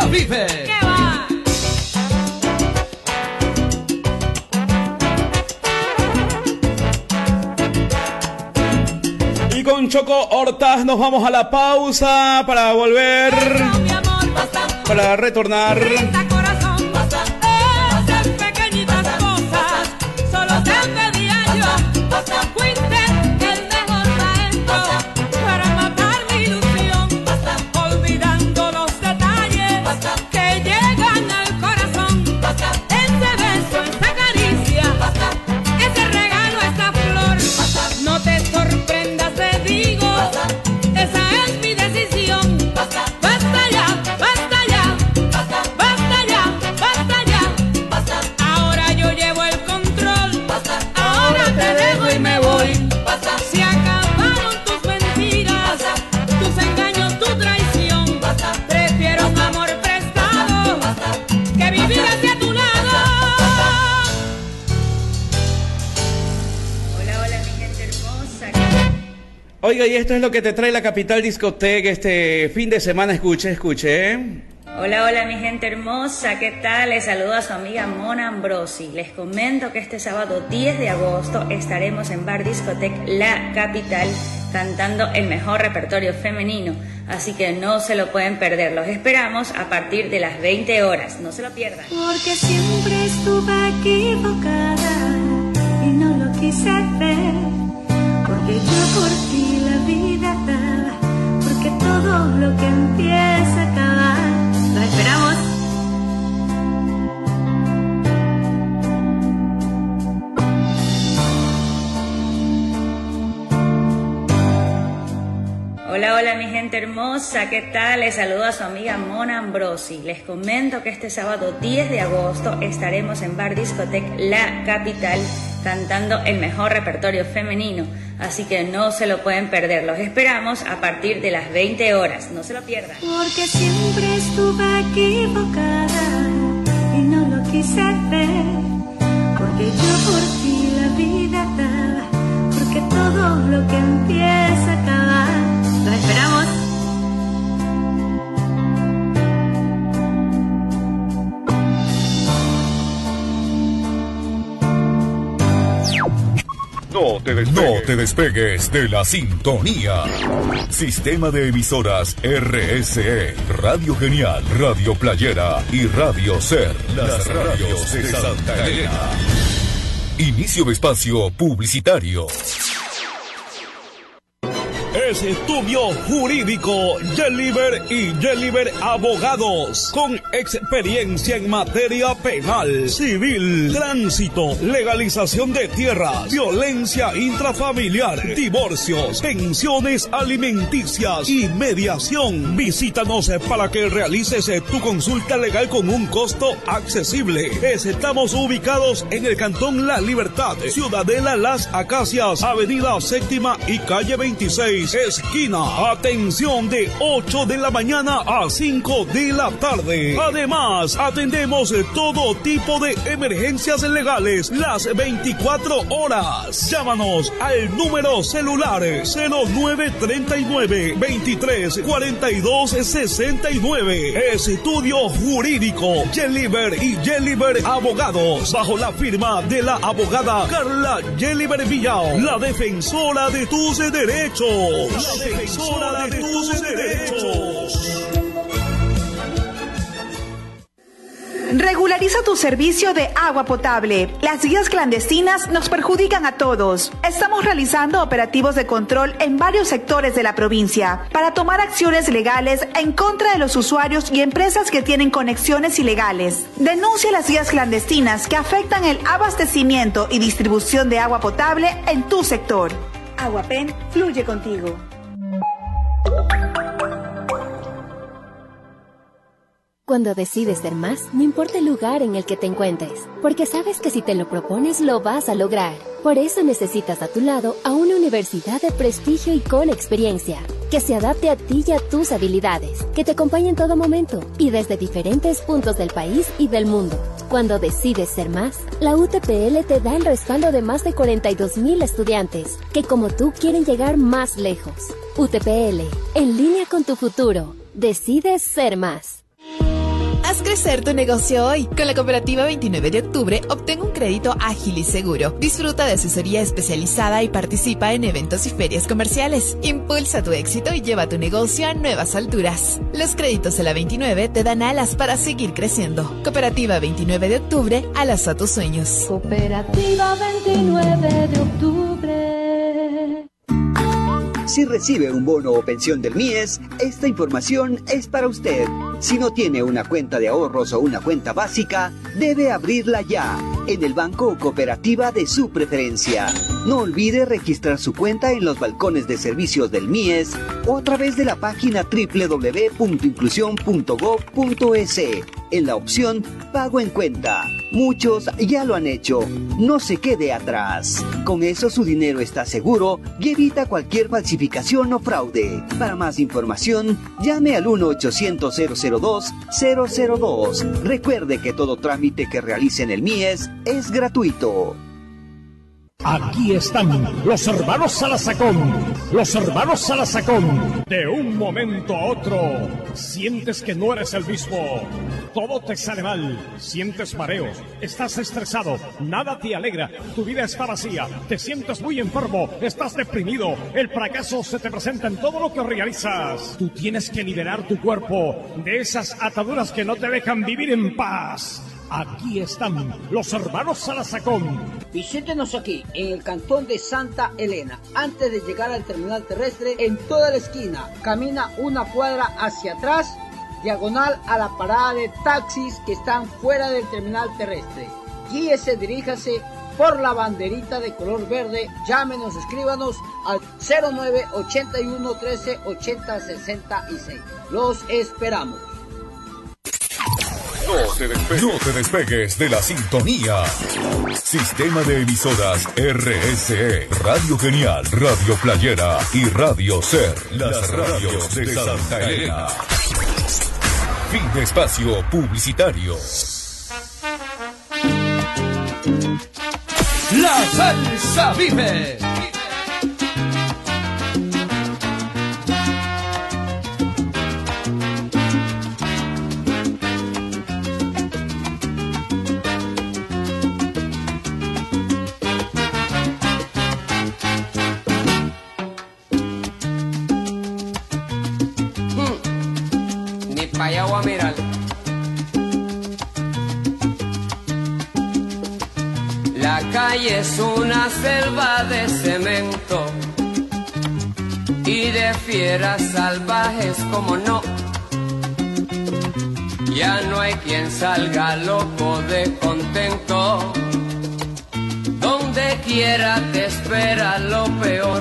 vive. ¿Qué va? Y con Choco Hortas nos vamos a la pausa para volver, para retornar. Corazón, esas pequeñitas cosas, solo te pedía yo. Fuiste el mejor maestro para matar mi ilusión, olvidando los detalles que llegan al corazón. Ese beso, esa caricia, ese regalo, esa flor. No te sorprendas, te digo, esa es mi decisión. Basta ya, basta ya, basta ya, basta ya. Ahora yo llevo el control, ahora te dejo y me voy. Se acabaron tus mentiras, tus engaños, tu traición. Prefiero un amor prestado que vivir hacia tu lado. Hola, hola, mi gente hermosa. Oiga, y esto es lo que te trae la Capital Discoteca este fin de semana. Escuche, ¿eh? Hola, hola, mi gente hermosa, ¿qué tal? Les saludo a su amiga Mona Ambrosi. Les comento que este sábado 10 de agosto estaremos en Bar Discoteca La Capital cantando el mejor repertorio femenino, así que no se lo pueden perder. Los esperamos a partir de las 20 horas, no se lo pierdan. Porque siempre estuve equivocada y no lo quise ver. Porque yo por ti la vida daba, porque todo lo que empieza a acabar. Lo esperamos. Hola, hola, mi gente hermosa, ¿qué tal? Les saludo a su amiga Mona Ambrosi. Les comento que este sábado 10 de agosto estaremos en Bar Discoteca La Capital cantando el mejor repertorio femenino, así que no se lo pueden perder. Los esperamos a partir de las 20 horas, no se lo pierdan. Porque siempre estuve equivocada y no lo quise ver. Porque yo por ti la vida daba, porque todo lo que empieza a acabar. Lo esperamos. No te despegues de la sintonía. Sistema de emisoras RSE, Radio Genial, Radio Playera y Radio Ser. Las radios de Santa Elena. Inicio de espacio publicitario. Estudio Jurídico Yeliber y Yeliber Abogados, con experiencia en materia penal, civil, tránsito, legalización de tierras, violencia intrafamiliar, divorcios, pensiones alimenticias y mediación. Visítanos para que realices tu consulta legal con un costo accesible. Estamos ubicados en el Cantón La Libertad, Ciudadela Las Acacias, Avenida Séptima y Calle 26, esquina. Atención de 8 de la mañana a 5 de la tarde. Además, atendemos todo tipo de emergencias legales las 24 horas. Llámanos al número celular 0939 23 42 69. Estudio Jurídico Yeliber y Yeliber Abogados, bajo la firma de la abogada Carla Yeliber Villao, la defensora de tus derechos. La defensora de tus derechos. Regulariza tu servicio de agua potable. Las guías clandestinas nos perjudican a todos. Estamos realizando operativos de control en varios sectores de la provincia para tomar acciones legales en contra de los usuarios y empresas que tienen conexiones ilegales. Denuncia las guías clandestinas que afectan el abastecimiento y distribución de agua potable en tu sector. Aguapen fluye contigo. Cuando decides ser más, no importa el lugar en el que te encuentres, porque sabes que si te lo propones, lo vas a lograr. Por eso necesitas a tu lado a una universidad de prestigio y con experiencia, que se adapte a ti y a tus habilidades, que te acompañe en todo momento y desde diferentes puntos del país y del mundo. Cuando decides ser más, la UTPL te da el respaldo de más de 42,000 estudiantes, que como tú quieren llegar más lejos. UTPL, en línea con tu futuro. Decides ser más. crecer tu negocio hoy. Con la Cooperativa 29 de Octubre, obtén un crédito ágil y seguro. Disfruta de asesoría especializada y participa en eventos y ferias comerciales. Impulsa tu éxito y lleva tu negocio a nuevas alturas. Los créditos de la 29 te dan alas para seguir creciendo. Cooperativa 29 de Octubre, alas a tus sueños. Cooperativa 29 de Octubre. Si recibe un bono o pensión del MIES, esta información es para usted. Si no tiene una cuenta de ahorros o una cuenta básica, debe abrirla ya, en el banco o cooperativa de su preferencia. No olvide registrar su cuenta en los balcones de servicios del MIES o a través de la página www.inclusión.gov.es, en la opción Pago en Cuenta. Muchos ya lo han hecho. No se quede atrás. Con eso su dinero está seguro y evita cualquier falsificación o fraude. Para más información, llame al 1-800-002-002. Recuerde que todo trámite que realice en el MIES es gratuito. Aquí están los hermanos Salazacón, los hermanos Salazacón. De un momento a otro, sientes que no eres el mismo. Todo te sale mal, sientes mareos, estás estresado, nada te alegra, tu vida está vacía, te sientes muy enfermo, estás deprimido, el fracaso se te presenta en todo lo que realizas. Tú tienes que liberar tu cuerpo de esas ataduras que no te dejan vivir en paz. Aquí están los hermanos Salazacón. Visítenos aquí, en el cantón de Santa Elena. Antes de llegar al terminal terrestre, en toda la esquina, camina una cuadra hacia atrás, diagonal a la parada de taxis que están fuera del terminal terrestre. Guíese, diríjase por la banderita de color verde. Llámenos, escríbanos al 09 81 13 80 66. Los esperamos. No te despegues de la sintonía. Sistema de emisoras RSE, Radio Genial, Radio Playera y Radio Ser, las radios de Santa Elena. Fin de espacio publicitario. La salsa vive. Allá voy a mirar. La calle es una selva de cemento y de fieras salvajes, como no. Ya no hay quien salga loco de contento. Donde quiera te espera lo peor.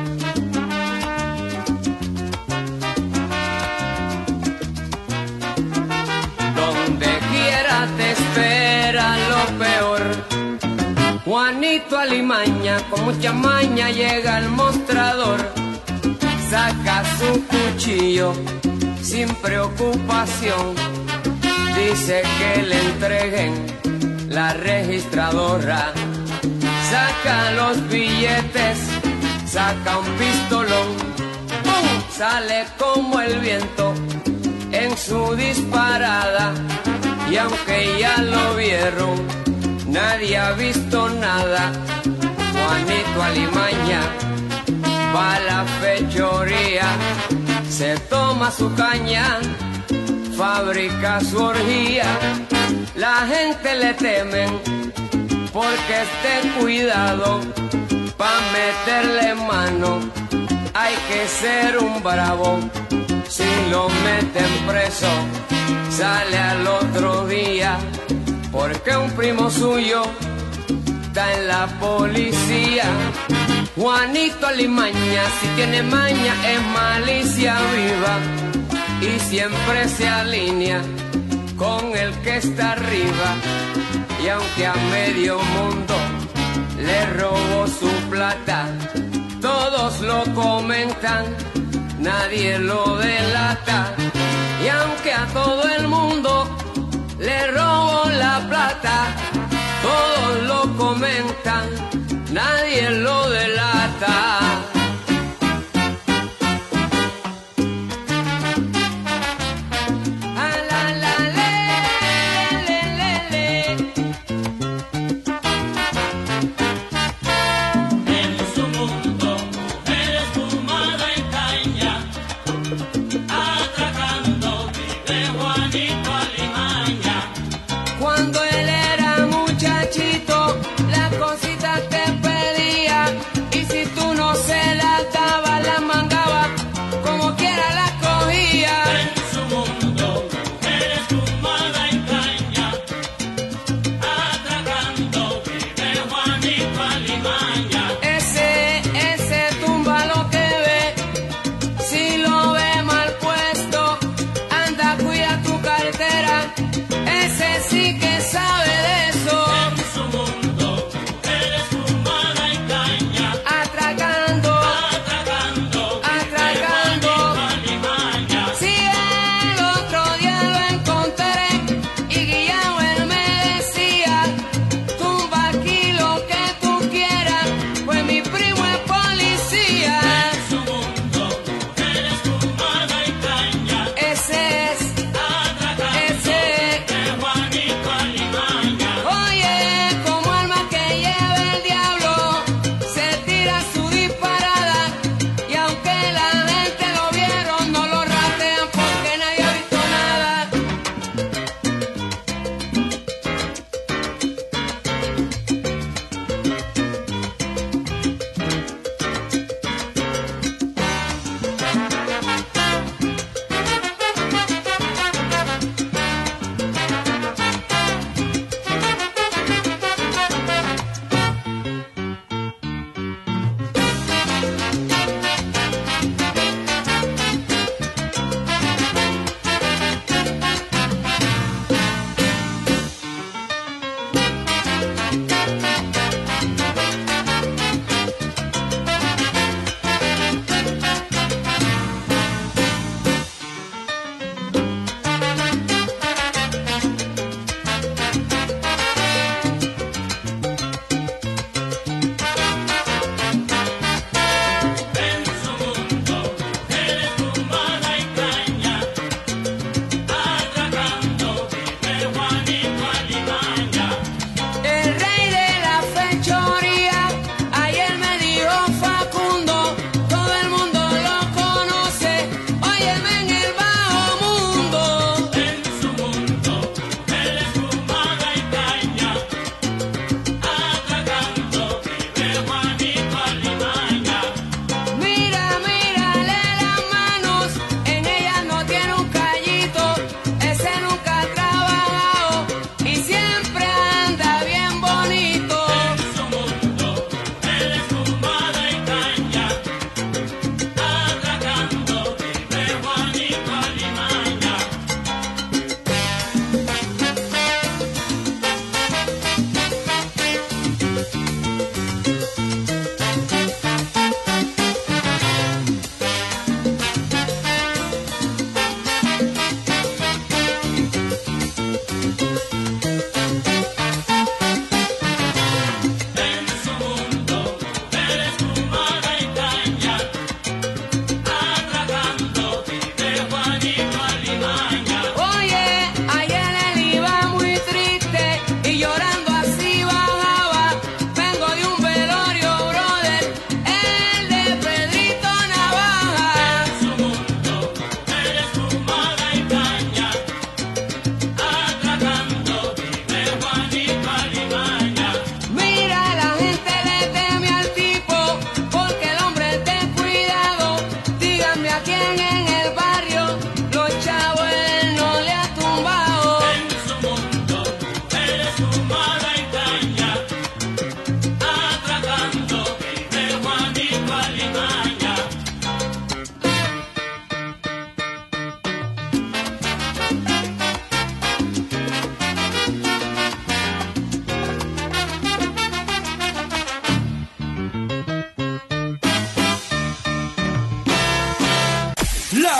Te espera lo peor. Juanito Alimaña con mucha maña llega al mostrador, saca su cuchillo sin preocupación, dice que le entreguen la registradora, saca los billetes, saca un pistolón, ¡pum! Sale como el viento en su disparada. Y aunque ya lo vieron, nadie ha visto nada. Juanito Alimaña va a la fechoría, se toma su caña, fabrica su orgía. La gente le temen porque esté cuidado, pa' meterle mano hay que ser un bravo. Si lo meten preso, sale al otro día, porque un primo suyo está en la policía. Juanito Alimaña, si tiene maña, es malicia viva y siempre se alinea con el que está arriba. Y aunque a medio mundo le robó su plata, todos lo comentan, nadie lo delata. Y aunque a todo el mundo le robó la plata, todos lo comentan, nadie lo delata.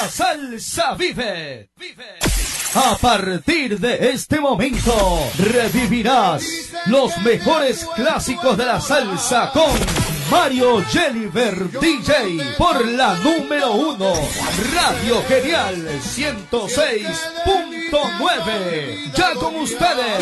La salsa vive. A partir de este momento, revivirás los mejores clásicos de la salsa con Mario Jeliver DJ por la número 1, Radio Genial 106.9. Ya con ustedes,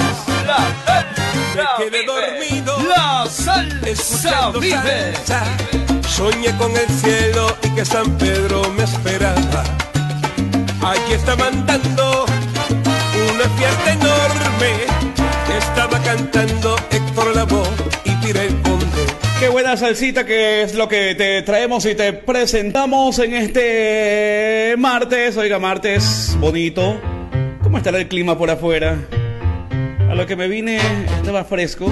la salsa vive. Soñé con el cielo y que San Pedro me esperaba. Allí estaba andando una fiesta enorme. Estaba cantando Héctor Lavoe y Tira el Conde. Qué buena salsita que es lo que te traemos y te presentamos en este martes. Oiga, martes bonito. ¿Cómo estará el clima por afuera? A lo que me vine estaba fresco.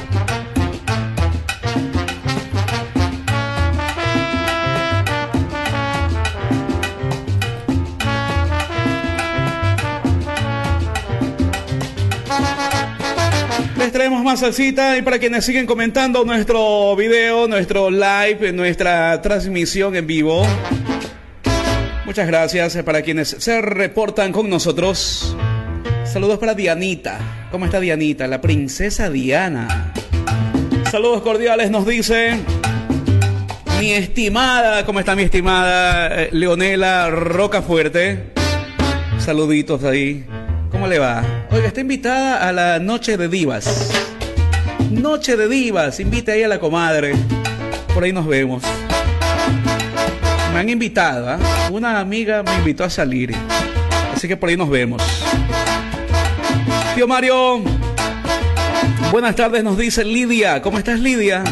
Les traemos más salsita y para quienes siguen comentando nuestro video, nuestro live, nuestra transmisión en vivo. Muchas gracias para quienes se reportan con nosotros. Saludos para Dianita. ¿Cómo está Dianita? La princesa Diana. Saludos cordiales nos dice mi estimada. ¿Cómo está mi estimada Leonela Rocafuerte? Saluditos ahí. ¿Cómo le va? Oiga, está invitada a la Noche de Divas. Noche de Divas. Invite ahí a la comadre. Por ahí nos vemos. Me han invitado, ¿eh? Una amiga me invitó a salir. Así que por ahí nos vemos. Tío Mario. Buenas tardes, nos dice Lidia. ¿Cómo estás, Lidia?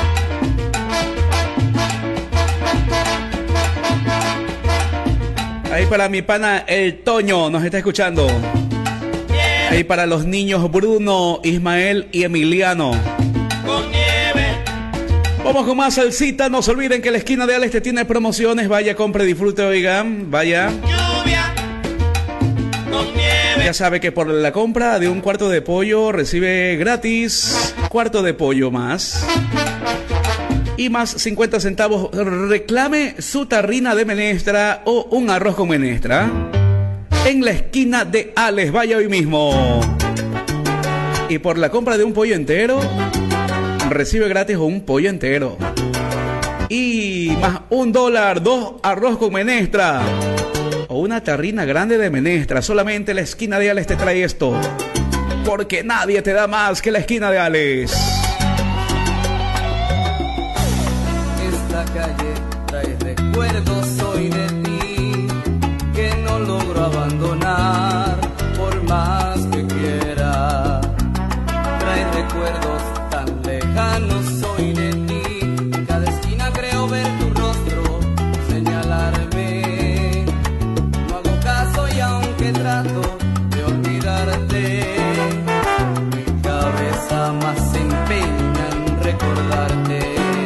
Ahí para mi pana El Toño, nos está escuchando. Ahí para los niños Bruno, Ismael y Emiliano. Con nieve. Vamos con más salsita. No se olviden que la esquina de Al Este tiene promociones. Vaya, compre, disfrute, oigan. Vaya. Lluvia. Con nieve. Ya sabe que por la compra de un cuarto de pollo recibe gratis cuarto de pollo más. Y más 50 centavos. Reclame su tarrina de menestra o un arroz con menestra en la esquina de Alex. Vaya hoy mismo. Y por la compra de un pollo entero recibe gratis un pollo entero. Y más $1, 2 arroz con menestra o una tarrina grande de menestra. Solamente la esquina de Alex te trae esto, porque nadie te da más que la esquina de Alex. Esta calle trae recuerdos hoy de ti que no logro abandonar por más que quiera. Trae recuerdos tan lejanos hoy de ti. En cada esquina creo ver tu rostro señalarme. No hago caso y aunque trato de olvidarte, mi cabeza más se empeña en recordarte.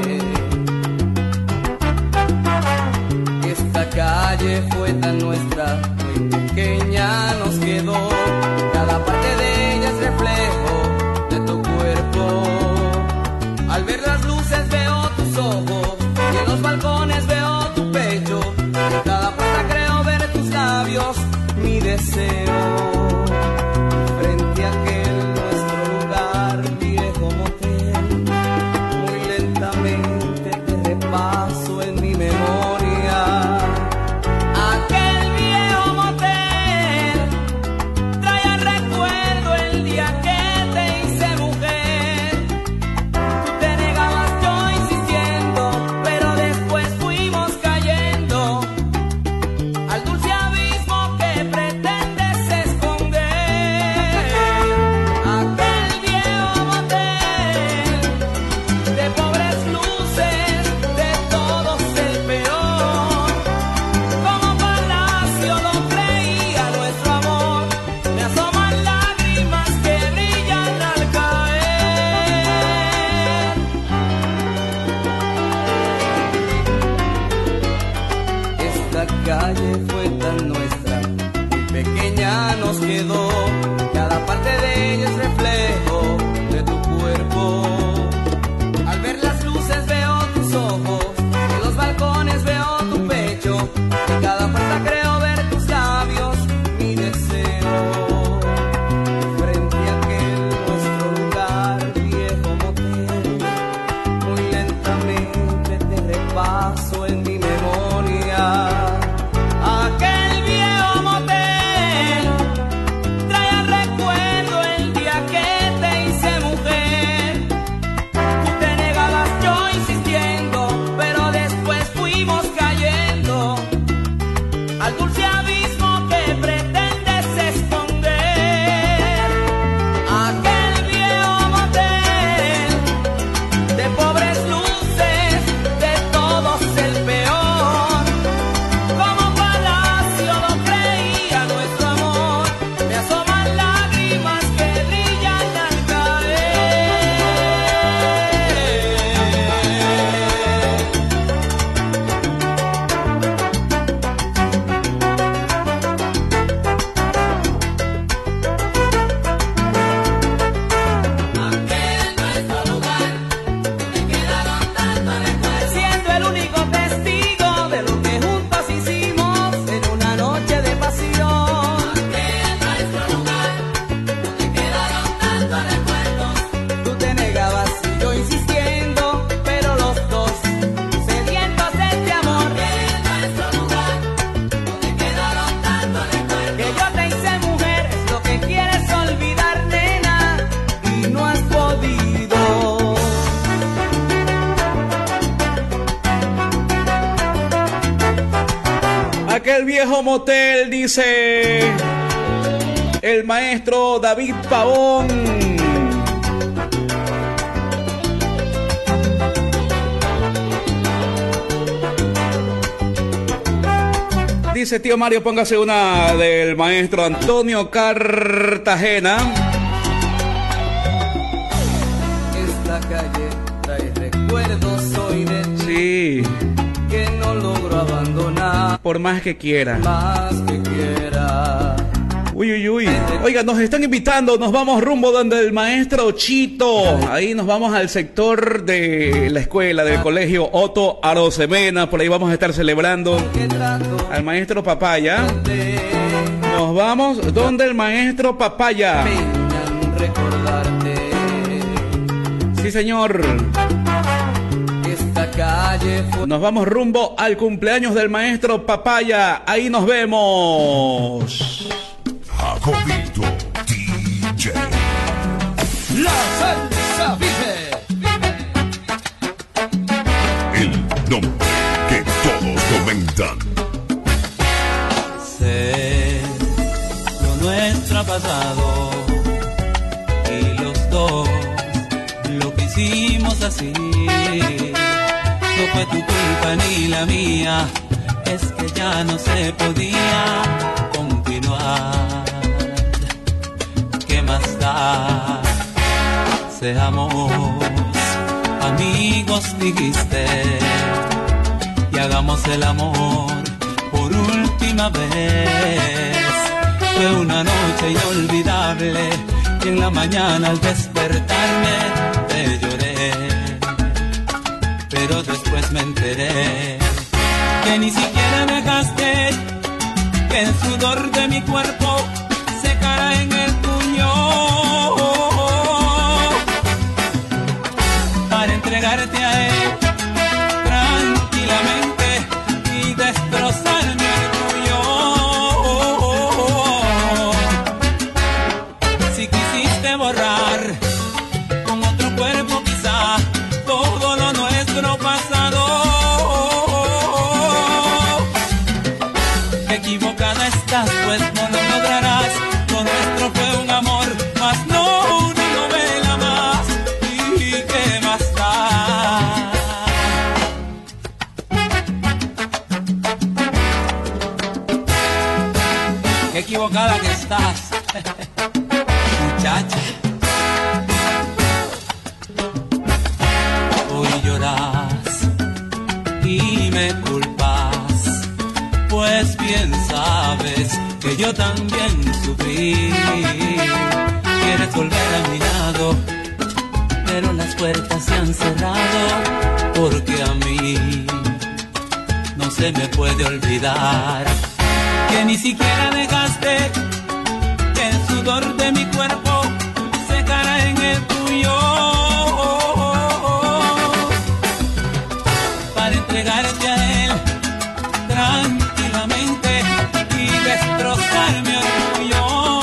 Esta calle fue tan nuestra, muy pequeña nos quedó. Cada parte de ella es reflejo de tu cuerpo. Al ver las luces veo tus ojos y en los balcones veo tu pecho. En cada puerta creo ver tus labios, mi deseo. Frente a aquel nuestro lugar, viejo motel, muy lentamente te repaso en mi memoria. Aquel viejo motel trae al recuerdo el día que te hice mujer. Tú te negabas, yo insistiendo, pero después fuimos cayendo al dulce abismo que pretendes esconder. Aquel viejo motel de pobres luces, de todos el peor. Como palacio lo creía nuestro amor. Me asoman lágrimas que brillan al caer. Esta calle fue tan nuestra, muy pequeña nos quedó. Cada parte de ella es reflejo de tu cuerpo. Al ver las luces veo tus ojos, en los balcones veo tu pecho. En cada puerta creo el viejo motel, dice el maestro David Pavón. Dice tío Mario, póngase una del maestro Antonio Cartagena. Esta calle trae recuerdos hoy de ti. Sí. Que no logro abandonar. Por más que quiera. Más que quiera. Uy, uy, uy. Oiga, nos están invitando, nos vamos rumbo donde el maestro Chito. Ahí nos vamos al sector de la escuela, del colegio Otto Arosemena. Por ahí vamos a estar celebrando al maestro Papaya. Nos vamos donde el maestro Papaya. Sí, señor. Esta calle fue... Nos vamos rumbo al cumpleaños del maestro Papaya. Ahí nos vemos. Jacobito DJ. La salsa vive. El nombre que todos comentan. Sé lo nuestro ha pasado y los dos lo que hicimos así. No fue tu culpa ni la mía, es que ya no se podía continuar. ¿Qué más da? Seamos amigos, dijiste, y hagamos el amor por última vez. Fue una noche inolvidable y en la mañana al despertarme te lloré, pero después me enteré que ni siquiera dejaste que el sudor de mi cuerpo secara en el tuyo para entregarte a él tranquilamente y destrozar mi orgullo. Si quisiste borrar con otro cuerpo quizá todo lo nuestro pasado, equivocada estás, pues no lo lograrás. Lo nuestro fue un amor, mas no una novela más. ¿Y qué más da? Qué equivocada que estás, muchacha. Hoy lloras y me culpas, pues bien sabes que yo también sufrí. Quieres volver a mi lado, pero las puertas se han cerrado, porque a mí no se me puede olvidar que ni siquiera dejaste que el sudor de mi cuerpo secara en el tuyo para entregarte a él tranquilamente y destrozar mi orgullo.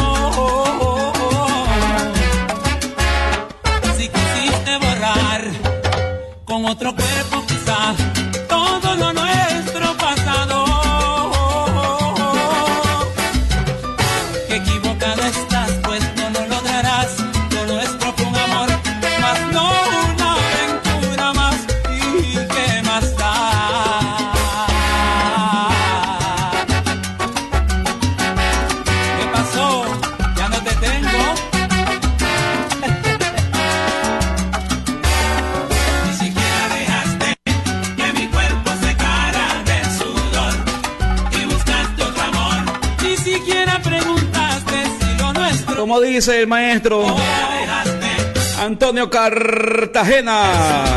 Si quisiste borrar con otro cuerpo quizá todo lo nuestro pasado, que equivocada estás, pues no lo lograrás. Lo nuestro fue un amor, mas no una aventura más. ¿Y qué más da? ¿Qué pasó? ¿Ya no te tengo? Ni siquiera dejaste que mi cuerpo secara de sudor y buscaste otro amor. Ni siquiera preguntaste si lo nuestro. Como dice el maestro Antonio Cartagena.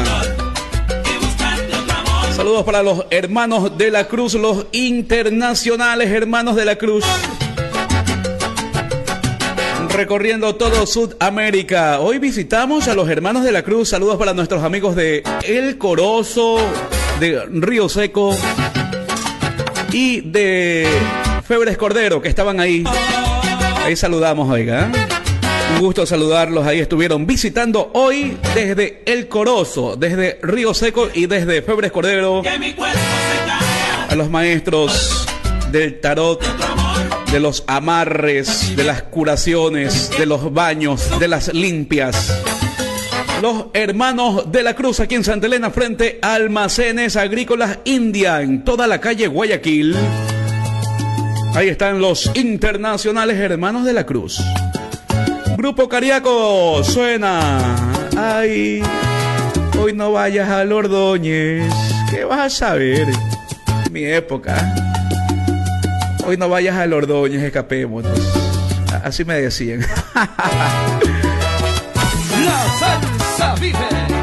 Saludos para los hermanos de la Cruz, los internacionales hermanos de la Cruz. Recorriendo todo Sudamérica. Hoy visitamos a los hermanos de la Cruz. Saludos para nuestros amigos de El Corozo, de Río Seco y de Febres Cordero, que estaban ahí. Ahí saludamos, oiga. Un gusto saludarlos. Ahí estuvieron visitando hoy desde El Corozo, desde Río Seco y desde Febres Cordero. A los maestros del tarot, de los amarres, de las curaciones, de los baños, de las limpias. Los hermanos de la Cruz, aquí en Santa Elena, frente a Almacenes Agrícolas India, en toda la calle Guayaquil. Ahí están los internacionales hermanos de la Cruz. Grupo Cariaco suena. Ay, hoy no vayas a Ordóñez. ¿Qué vas a saber? Mi época. Hoy no vayas a Ordóñez, escapémonos. Así me decían. La salsa vive.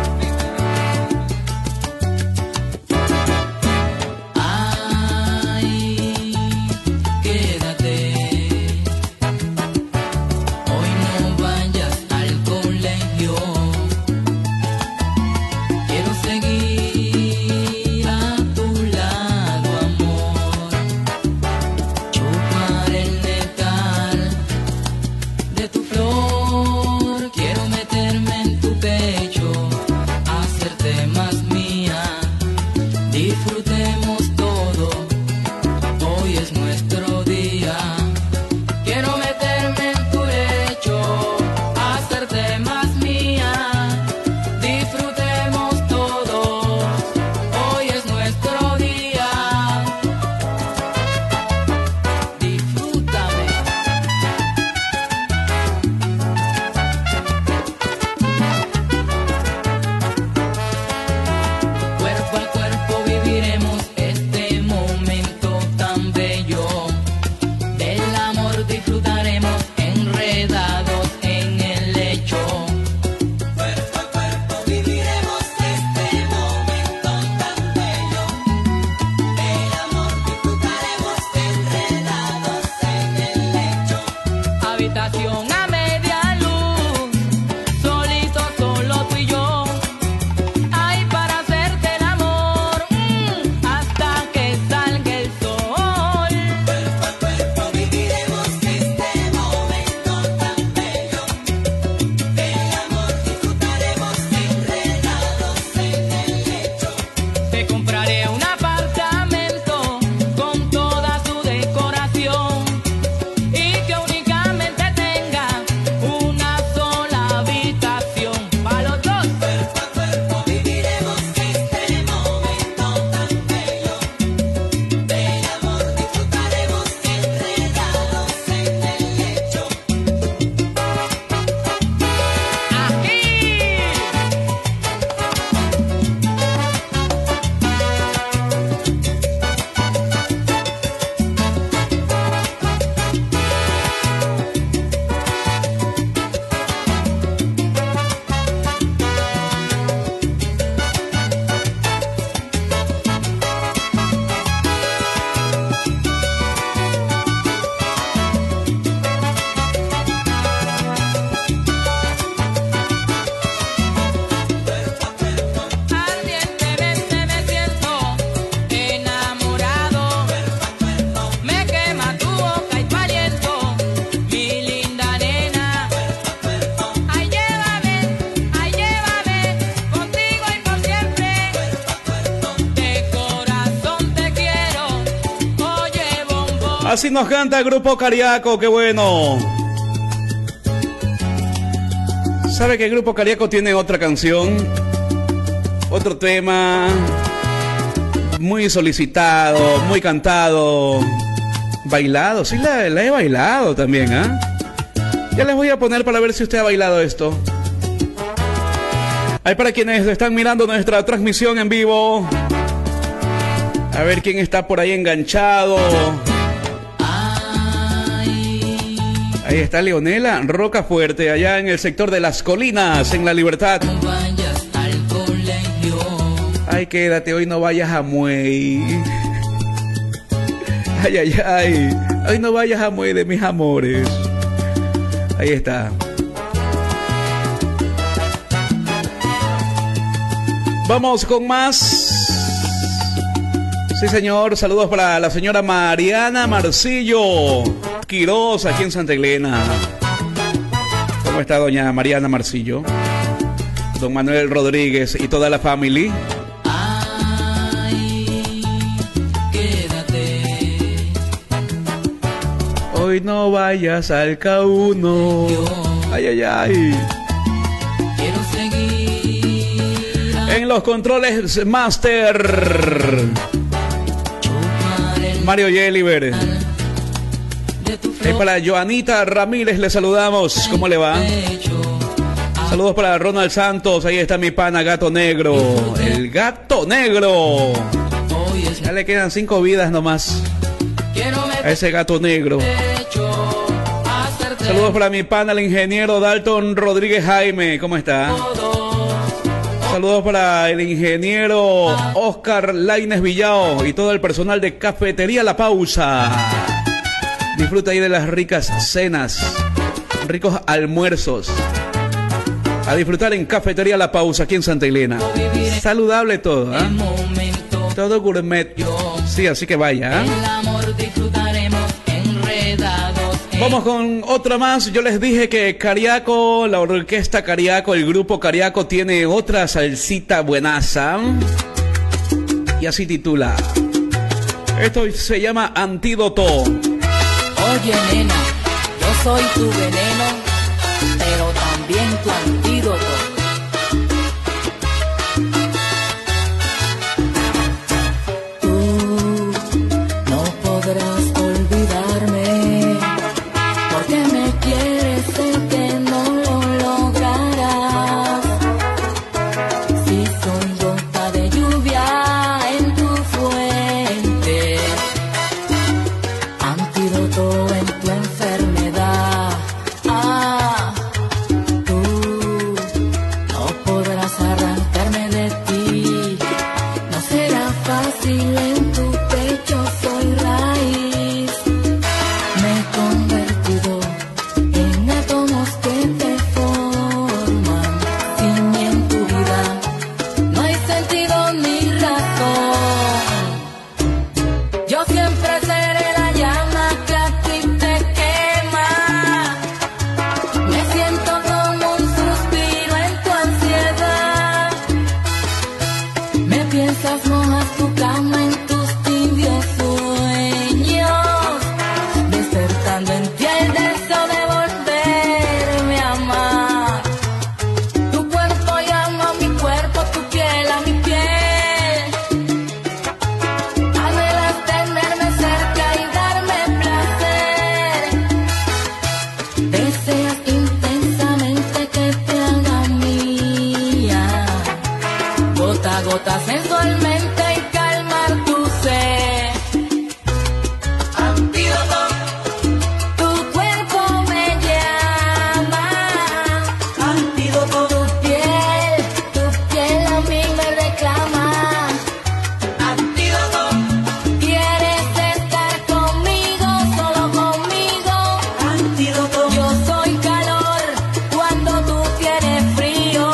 Así nos canta el Grupo Cariaco, qué bueno. ¿Sabe que el Grupo Cariaco tiene otra canción? Otro tema muy solicitado, muy cantado, bailado. Sí, la he bailado también, ¿ah? Ya les voy a poner para ver si usted ha bailado esto. Hay para quienes están mirando nuestra transmisión en vivo. A ver quién está por ahí enganchado. Ahí está Leonela Rocafuerte, allá en el sector de Las Colinas, en La Libertad. Ay, quédate, hoy no vayas a Muey. Ay, ay, ay. Hoy no vayas a Muey de mis amores. Ahí está. Vamos con más. Sí, señor. Saludos para la señora Mariana Marcillo Quiroz, aquí en Santa Elena. ¿Cómo está doña Mariana Marcillo? Don Manuel Rodríguez y toda la familia. y no vayas al K1. Ay, ay, ay. Quiero seguir. En los controles Master, Mario Yeliver. Y para Joanita Ramírez le saludamos. ¿Cómo le va? Saludos para Ronald Santos. Ahí está mi pana Gato Negro. El Gato Negro. Ya le quedan 5 vidas nomás a ese Gato Negro. Saludos para mi pana el ingeniero Dalton Rodríguez Jaime. ¿Cómo está? Saludos para el ingeniero Oscar Laines Villao y todo el personal de Cafetería La Pausa. Disfruta ahí de las ricas cenas, ricos almuerzos. A disfrutar en Cafetería La Pausa, aquí en Santa Elena. Saludable todo, ¿eh? Todo gourmet. Sí, así que vaya, ¿eh? Vamos con otra más. Yo les dije que Cariaco, la orquesta Cariaco, el grupo Cariaco tiene otra salsita buenaza. Y así titula. Esto se llama Antídoto. Oye, nena, yo soy tu veneno, pero también tu antídoto. Tú no podrás olvidarme, porque me quieres, sé que no lo lograrás. Si soy gota de lluvia en tu fuente, antídoto en tu enfermedad. Tú no podrás arrancarme de ti. No será fácil, en tu pecho soy raíz. Me he convertido en átomos que te forman. Sin mí en tu vida no hay sentido ni razón. Yo siempre seré la llama que a ti te quema. Me siento como un suspiro en tu ansiedad. Me piensas, mojas tu cama en tus tibios sueños, despertando en ti el deseo de volverme a amar. Tu cuerpo llama a mi cuerpo, tu piel a mi piel. Anhelas tenerme cerca y darme placer. Deseas intensamente que te haga mía, gota a gota sensualmente, y calmar tu sed. Antídoto, tu cuerpo me llama. Antídoto, tu piel a mí me reclama. Antídoto, quieres estar conmigo, solo conmigo. Antídoto, yo soy calor cuando tú tienes frío.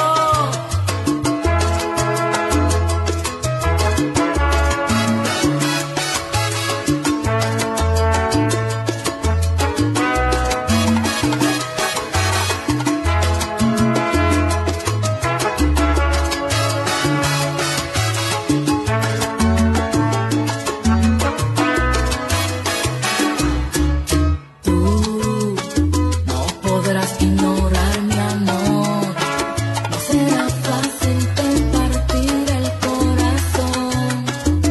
No podrás ignorar mi amor. No será fácil compartir el corazón.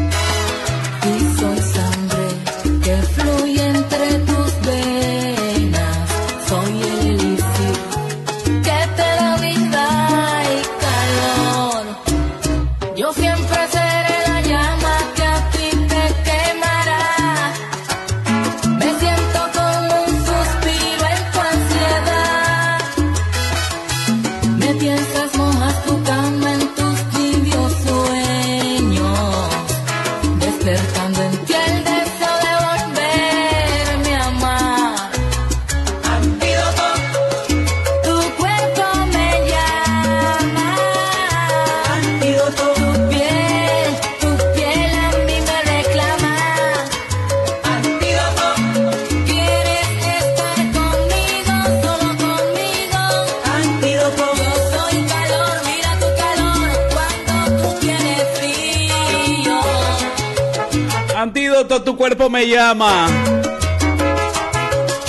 Y soy sangre que fluye entre tus venas. Soy el elixir que te da vida y calor. Yo siempre seré la llama que a ti te quemará. Me siento como un suspiro en tu ansiedad. Me piensas, mojas tu cama en tus tibios sueños, despertando en ti el deseo de volverme a amar. Antídoto, tu cuerpo me llama. Antídoto, tu piel a mí me reclama. Antídoto, quieres estar conmigo, solo conmigo. Antídoto, yo soy calor, mira tu calor cuando tú tienes frío. Antídoto, tu cuerpo me llama.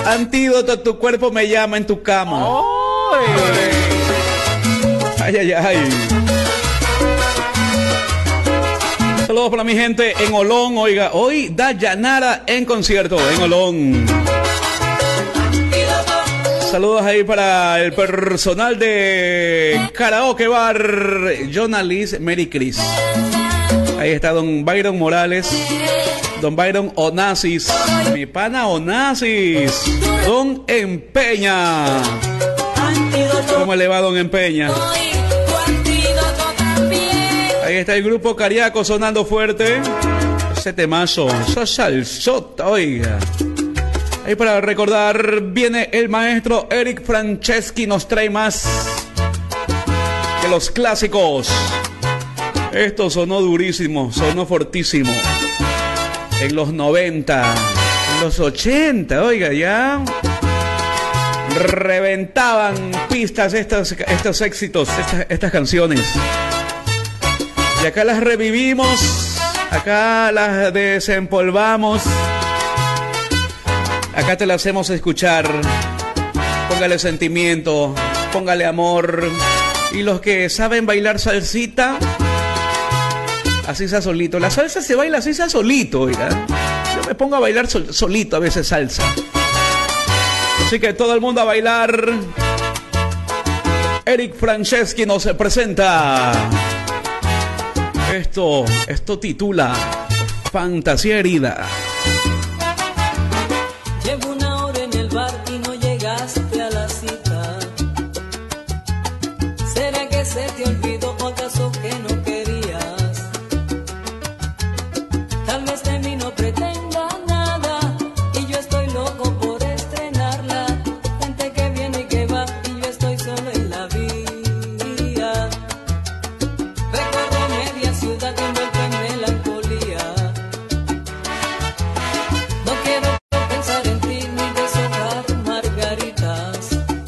Antídoto, tu cuerpo me llama en tu cama. Ay, ay, ay. Saludos para mi gente en Olón. Oiga, hoy Dayanara en concierto en Olón. Saludos ahí para el personal de Karaoke Bar Jonalis Mary Chris. Ahí está don Byron Morales, don Byron Onassis, mi pana Onassis, don Empeña. ¿Cómo le va don Empeña? Ahí está el grupo Cariaco sonando fuerte. Ese temazo, esa salsota, oiga. Ahí para recordar, viene el maestro Eric Franceschi, nos trae más que los clásicos. Esto sonó durísimo, sonó fortísimo. En los 90, en los 80, oiga, ya reventaban pistas estos éxitos, estas canciones. Y acá las revivimos, acá las desempolvamos, acá te las hacemos escuchar. Póngale sentimiento, póngale amor. Y los que saben bailar salsita, así sea solito. La salsa se baila así sea solito, oiga. Yo me pongo a bailar solito a veces salsa. Así que todo el mundo a bailar. Eric Franceschi nos presenta. Esto titula Fantasía Herida. Llevo una hora en el bar y no llegaste a la cita. ¿Será que se te olvidó o acaso que no querías? Tal vez de mí no pretenda nada y yo estoy loco por estrenarla. Gente que viene y que va y yo estoy solo en la vía. Recorro media ciudad envuelto en melancolía. No quiero pensar en ti ni deshojar margaritas.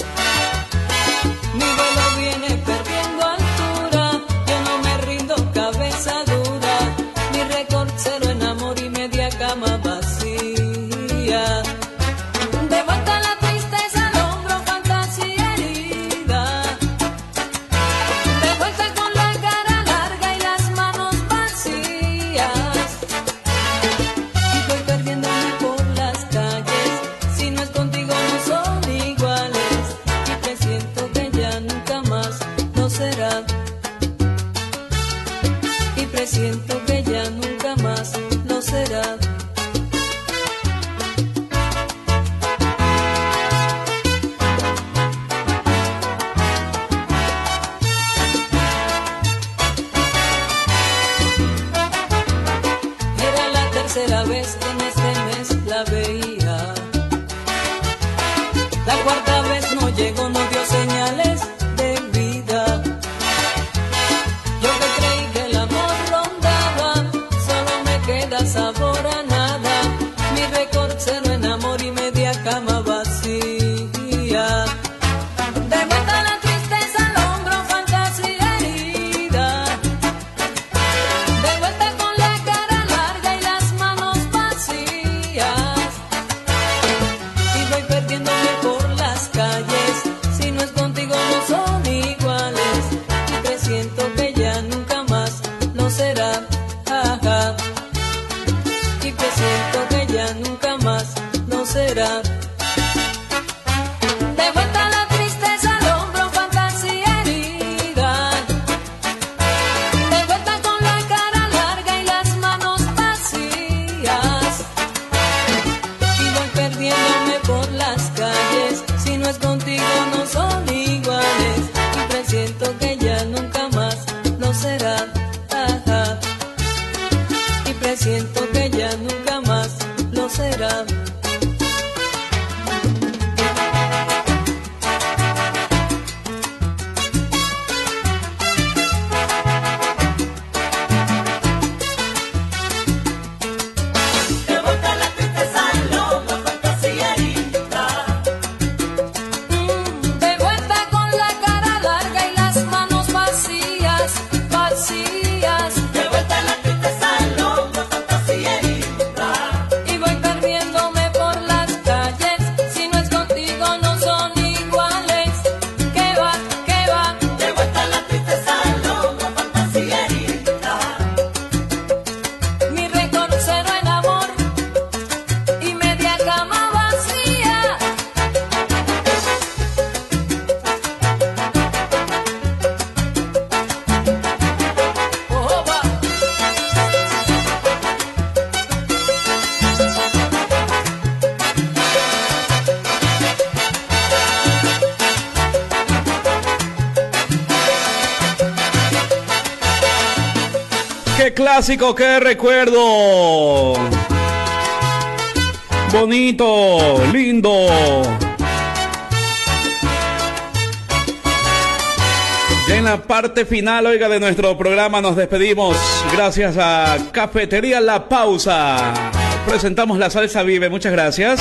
Mi vuelo viene perdiendo altura. Yo no me rindo, cabeza dura. Mi récord cero en amor y media cama vacía. De vuelta la tristeza al hombro, fantasía herida. De vuelta con la cara larga y las manos vacías. Y voy perdiéndome por las calles. Si no es contigo no son iguales. Y presiento que ya nunca más no será. Y presiento que ya nunca más no será. Era la tercera vez que en este mes la veía. La cuarta vez no llegó, no dio señales de vida. Yo que creí que el amor rondaba, solo me queda sabor a nada. Mi récord cero en amor y media cama vacía. De vuelta la tristeza al hombro, fantasía herida. De vuelta con la cara larga y las manos vacías. Y voy perdiéndome por las calles. Si no es contigo no son iguales. Y presiento que ya nunca más no será. Ajá. Y presiento que ya nunca más no será. De vuelta la tristeza al hombro, fantasía herida. De vuelta con la cara larga y las manos vacías. Y voy perdiéndome por las calles. Si no es contigo no son iguales. Y presiento que ya nunca más no será. Ajá. Y presiento que ya nunca más no será. De vuelta la tristeza al hombro, fantasía herida. De vuelta con la cara larga y las manos vacías, vacías. De vuelta la tristeza al hombro, fantasía Qué clásico, qué recuerdo. Bonito, lindo. Ya en la parte final, oiga, de nuestro programa nos despedimos. Gracias a Cafetería La Pausa. Presentamos la salsa vive. Muchas gracias.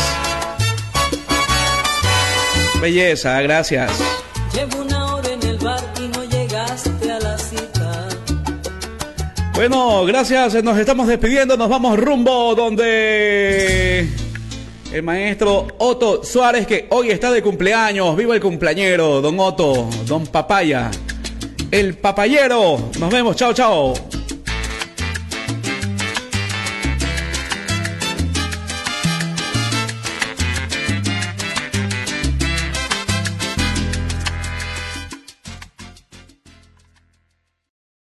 Belleza, gracias. Llevo una hora en el bar y no llegaste a la cita. Bueno, gracias. Nos estamos despidiendo. Nos vamos rumbo donde el maestro Otto Suárez, que hoy está de cumpleaños. Viva el cumpleañero, don Otto, don Papaya. El papayero. Nos vemos. Chao, chao.